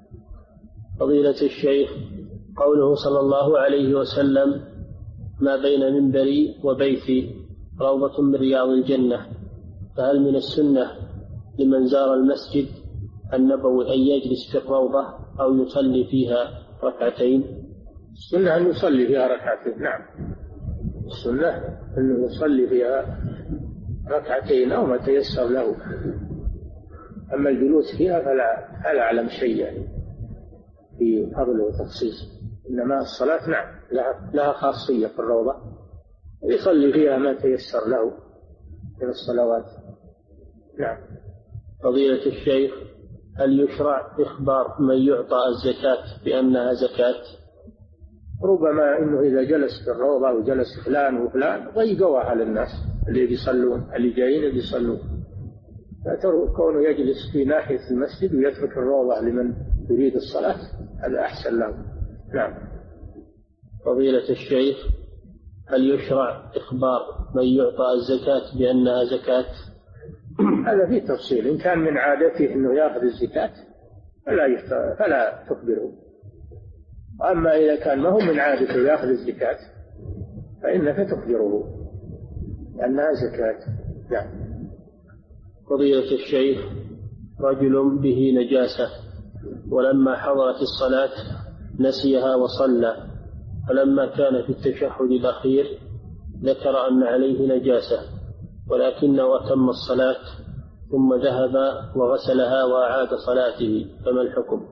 فضيلة الشيخ، قوله صلى الله عليه وسلم: ما بين منبري وبيتي روضة من رياض الجنة، فهل من السنة لمن زار المسجد النبوي أن يجلس في الروضة أو يصلي فيها ركعتين؟ السنة أن يصلي فيها ركعتين. نعم، السنة أن يصلي فيها ركعتين أو ما تيسر له. أما الجلوس فيها فلا أعلم شيء يعني في فضل وتخصيص، إنما الصلاة نعم لها خاصية في الروضة، يصلي فيها ما تيسر له من الصلوات. نعم. فضيلة الشيخ، هل يشرع إخبار من يعطى الزكاة بأنها زكاة؟ ربما إنه إذا جلس في الروضة وجلس فلان وفلان ضيقوا على الناس اللي بيصلون، اللي جايين بيصلون، كونه يجلس في ناحية المسجد ويترك الروضة لمن يريد الصلاة هذا أحسن له. نعم. فضيلة الشيخ، هل يشرع إخبار من يعطى الزكاة بأنها زكاة؟ هذا فيه تفصيل، إن كان من عادته أنه يأخذ الزكاة فلا تخبره، أما إذا كان ما هو من عادته يأخذ الزكاة فإنك تخبره لأنها زكاة. نعم. فضيلة الشيخ، رجل به نجاسة ولما حضرت الصلاة نسيها وصلى، فلما كان في التشهد الأخير ذكر أن عليه نجاسة ولكنه أتم الصلاة ثم ذهب وغسلها وأعاد صلاته، فما الحكم؟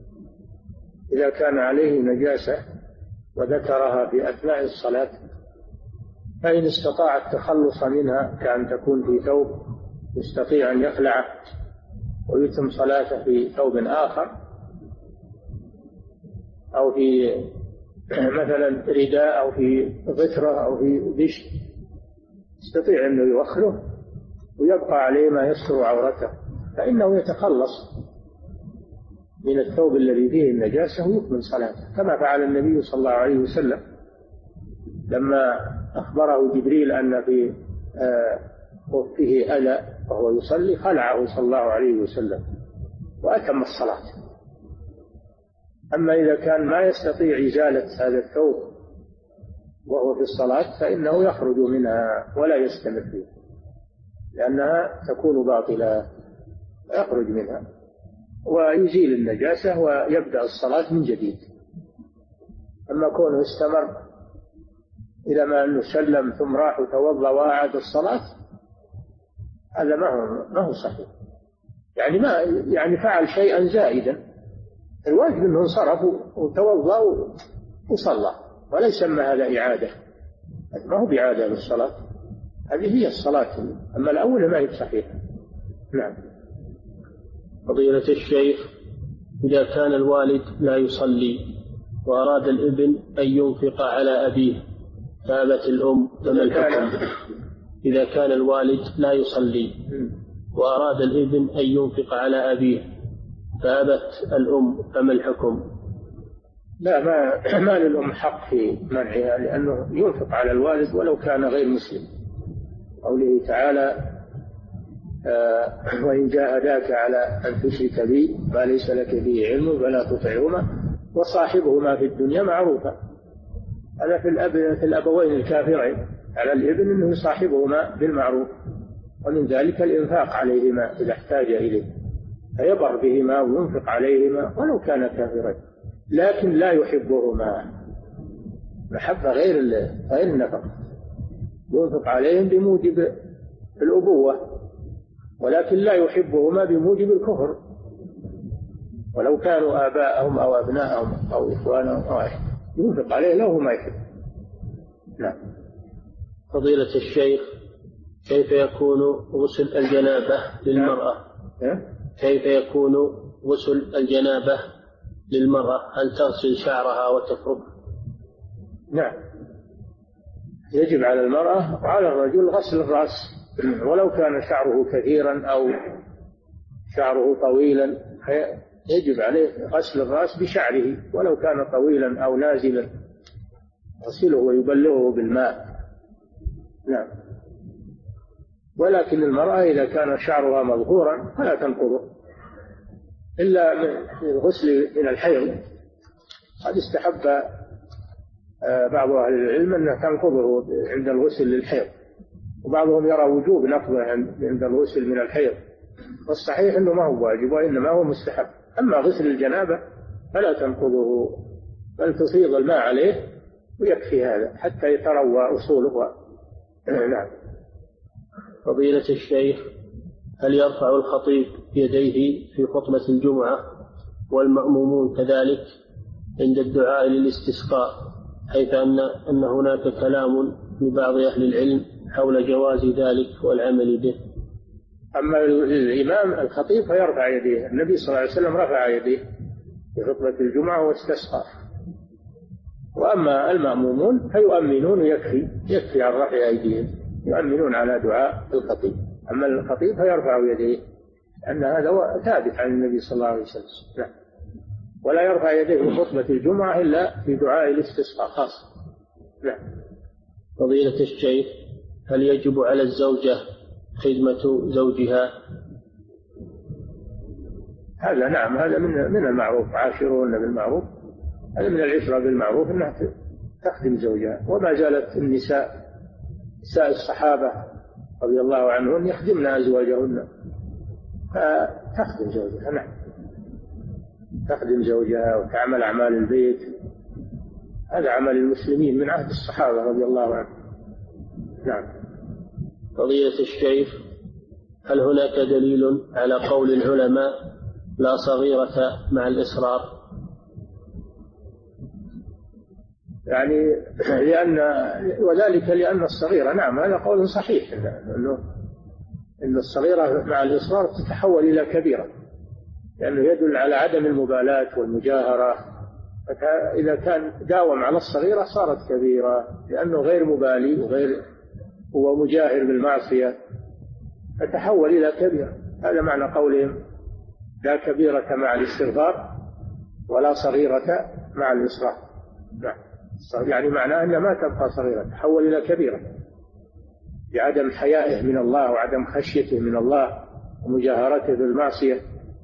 إذا كان عليه نجاسة وذكرها في أثناء الصلاة فإن استطاع التخلص منها، كأن تكون في ثوب يستطيع أن يخلعه ويتم صلاته في ثوب آخر، أو في مثلا رداء أو في غترة أو في بشت، يستطيع أنه يوخره ويبقى عليه ما يستر عورته، فإنه يتخلص من الثوب الذي فيه النجاسة ويكمل صلاته، كما فعل النبي صلى الله عليه وسلم لما أخبره جبريل أن في خفه أذى وهو يصلي خلعه صلى الله عليه وسلم وأتم الصلاة. أما إذا كان ما يستطيع إزالة هذا الثوب وهو في الصلاة فإنه يخرج منها ولا يستمر فيها لأنها تكون باطلة، يخرج منها ويزيل النجاسة ويبدأ الصلاة من جديد. أما كونه استمر إلى ما أنه سلم ثم راح وتوضأ وأعاد الصلاة هذا ما هو صحيح، يعني فعل شيئا زائدا، الواجب أنه انصرف وتوضأ وصلى ولا يسمى هذا إعادة، ما هو بإعادة للصلاة، هذه هي الصلاة، أما الأول ما هي صحيحة. نعم. فضيلة الشيخ، إذا كان الوالد لا يصلي وأراد الابن أن ينفق على أبيه فأبت الأم، فما الحكم؟ إذا كان الوالد لا يصلي وأراد الابن أن ينفق على أبيه فأبت الأم، فما الحكم؟ لا، ما للأم حق في منعها، لأنه ينفق على الوالد ولو كان غير مسلم. قوله تعالى: وإن جاهداك على أن تشرك بي ما ليس لك به علم فلا تطعهما وصاحبهما في الدنيا معروفا. هذا في الأبوين الكافرين على الابن أنه يصاحبهما بالمعروف، ومن ذلك الإنفاق عليهما إذا احتاج إليه. فيبر بهما وينفق عليهما ولو كان كافرين، لكن لا يحبهما محبة غير النفقة، ينفق عليهم بموجب الأبوة، ولكن لا يحبهما بموجب الكفر، ولو كانوا آباءهم أو أبناءهم أو إخوانهم أو أحد ينفق عليه له ما يحب. نعم. فضيلة الشيخ، كيف يكون غسل الجنابة للمرأة؟ كيف يكون غسل الجنابة للمرأة؟ هل تغسل شعرها وتفرك؟ نعم، يجب على المرأة وعلى الرجل غسل الرأس، ولو كان شعره كثيرا أو شعره طويلا يجب عليه غسل الرأس بشعره، ولو كان طويلا أو نازلا يغسله ويبلغه بالماء. نعم. ولكن المرأة إذا كان شعرها مظهورا فلا تنقضه إلا من الغسل من الحيض. قد استحب بعض أهل العلم أنها تنقضه عند الغسل للحيض، وبعضهم يرى وجوب نقضه عند الغسل من الحيض، والصحيح أنه ما هو واجب وإنما هو مستحب. أما غسل الجنابة فلا تنقضه، بل تفيض الماء عليه ويكفي هذا حتى يتروى أصوله. نعم. فضيلة الشيخ، هل يرفع الخطيب يديه في خطبة الجمعة والمأمومون كذلك عند الدعاء للاستسقاء، حيث أن هناك كلام لبعض أهل العلم حول جواز ذلك والعمل به؟ أما الإمام الخطيب فيرفع يديه، النبي صلى الله عليه وسلم رفع يديه في خطبة الجمعة واستسقى. وأما المأمومون فيؤمنون، يكفي عن رفع أيديهم، يؤمنون على دعاء الخطيب. أما الخطيب فيرفع يديه، أن هذا ثابت عن النبي صلى الله عليه وسلم. لا. ولا يرفع يديه في خطبة الجمعة إلا في دعاء الاستسقاء خاصة. لا. فضيلة الشيخ، هل يجب على الزوجة خدمة زوجها؟ هذا نعم، هذا من المعروف، عاشرون بالمعروف، هذا من العشرة بالمعروف أنها تخدم زوجها. وما زالت النساء الصحابة رضي الله عنهم يخدمن أزواجهن، فتخدم زوجها. نعم، تخدم زوجها وتعمل أعمال البيت، هذا عمل المسلمين من عهد الصحابة رضي الله عنهم. نعم. فضيلة الشيخ، هل هناك دليل على قول العلماء لا صغيرة مع الإصرار؟ يعني وذلك لأن الصغيرة، نعم هذا قول صحيح، إن الصغيرة مع الإصرار تتحول إلى كبيرة، لأنه يدل على عدم المبالاة والمجاهرة. إذا كان داوم على الصغيرة صارت كبيرة، لأنه غير مبالي هو مجاهر بالمعصية، فتحول إلى كبيرة. هذا معنى قولهم لا كبيرة مع الاستغفار ولا صغيرة مع الإصرار. نعم. يعني معناه أن ما تبقى صغيرة، تحول إلى كبيرة بعدم حيائه من الله وعدم خشيته من الله ومجاهرته بالمعصية،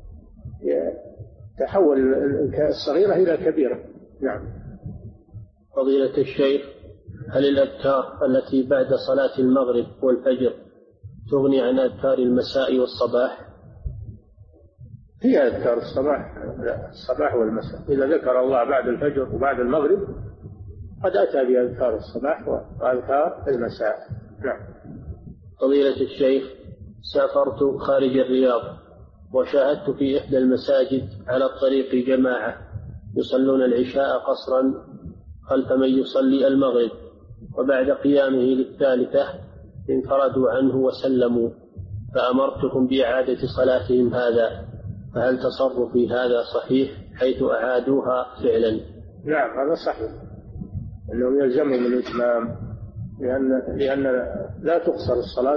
تحول الصغيرة إلى كبيرة. نعم. فضيلة الشيخ، هل الأذكار التي بعد صلاة المغرب والفجر تغني عن أذكار المساء والصباح؟ هي أذكار الصباح والمساء، إذا ذكر الله بعد الفجر وبعد المغرب قد أتى بأذكار الصباح وأذكار المساء. نعم. فضيلة الشيخ، سافرت خارج الرياض وشاهدت في إحدى المساجد على الطريق جماعة يصلون العشاء قصرا خلف من يصلي المغرب، وبعد قيامه للثالثة انفردوا عنه وسلموا، فأمرتكم بإعادة صلاتهم هذا، فهل تصرفي هذا صحيح حيث أعادوها فعلا؟ نعم هذا صحيح، أنهم يلزمهم الإتمام، لأن لا تقصر الصلاة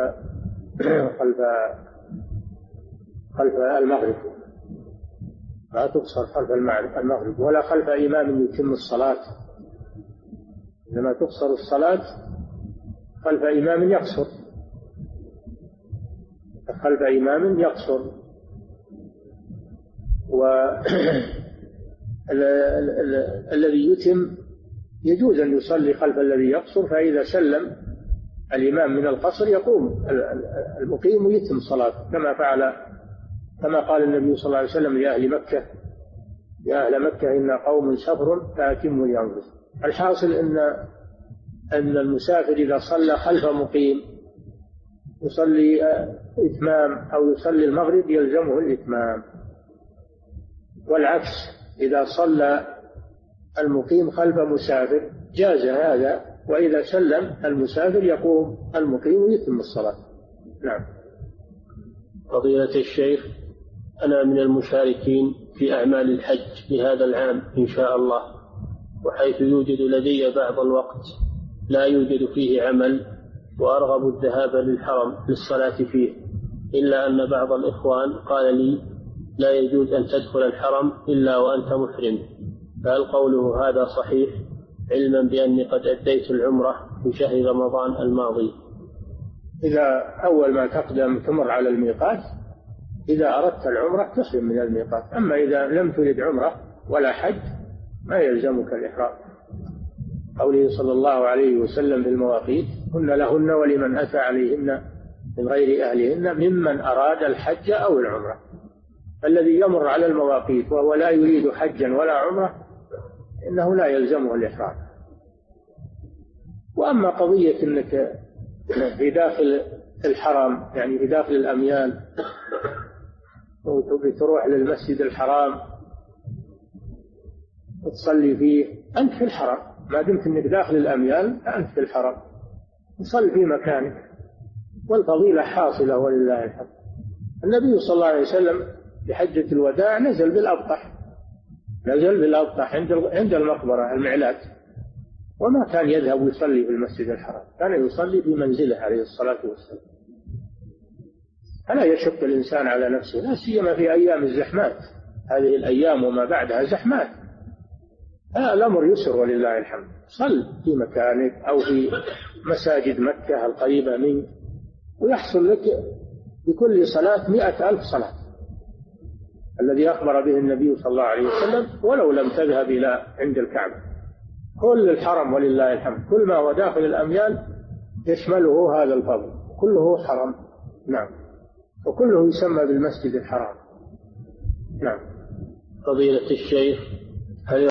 خلف المغرب، لا تقصر خلف المغرب ولا خلف إمام يتم الصلاة، إنما تقصر الصلاة خلف إمام يقصر، خلف إمام يقصر. والذي يتم يجوز أن يصلي خلف الذي يقصر، فإذا سلم الإمام من القصر يقوم المقيم ويتم صلاته، كما فعل كما قال النبي صلى الله عليه وسلم لأهل مكة: يا أهل مكة إن قوم سفر فأتموا لأنفسكم. الحاصل أن المسافر إذا صلى خلف مقيم يصلي إتمام أو يصلي المغرب يلزمه الإتمام، والعكس إذا صلى المقيم خلف مسافر جاز هذا، وإذا سلم المسافر يقوم المقيم ويتم الصلاة. نعم. فضيلة الشيخ، أنا من المشاركين في أعمال الحج لهذا العام إن شاء الله، وحيث يوجد لدي بعض الوقت لا يوجد فيه عمل وأرغب الذهاب للحرم للصلاة فيه، إلا أن بعض الإخوان قال لي لا يجوز أن تدخل الحرم إلا وأنت محرم، فهل قوله هذا صحيح، علما بأني قد أديت العمرة في شهر رمضان الماضي؟ إذا أول ما تقدم تمر على الميقات، إذا أردت العمرة تحرم من الميقات، أما إذا لم ترد عمرة ولا حج ما يلزمك الإحرام. قوله صلى الله عليه وسلم بالمواقيت: هن لهن ولمن أتى عليهن من غير أهلهن ممن أراد الحج أو العمرة. الذي يمر على المواقيت وهو لا يريد حجا ولا عمرة إنه لا يلزمه الإحرام. وأما قضية أنك في داخل الحرم، يعني في داخل الأميال، وتروح للمسجد الحرام وتصلي فيه، أنت في الحرم ما دمت أنك داخل الأميال، أنت في الحرم تصلي في مكانك والفضيلة حاصلة ولله الحمد. النبي صلى الله عليه وسلم في حجة الوداع نزل بالأبطح عند المقبرة المعلات، وما كان يذهب يصلي في المسجد الحرام، كان يصلي في منزله عليه الصلاة والسلام. فلا يشق الإنسان على نفسه، لا سيما في أيام الزحمات، هذه الأيام وما بعدها زحمات، الأمر يسر ولله الحمد. صل في مكانك أو في مساجد مكة القريبة منك، ويحصل لك بكل صلاة 100,000 صلاة الذي أخبر به النبي صلى الله عليه وسلم، ولو لم تذهب إلى عند الكعبة. كل الحرم ولله الحمد، كل ما هو داخل الأميال يشمله هذا الفضل، كله حرم. نعم. وكله يسمى بالمسجد الحرام. نعم. فضيلة الشيخ، هل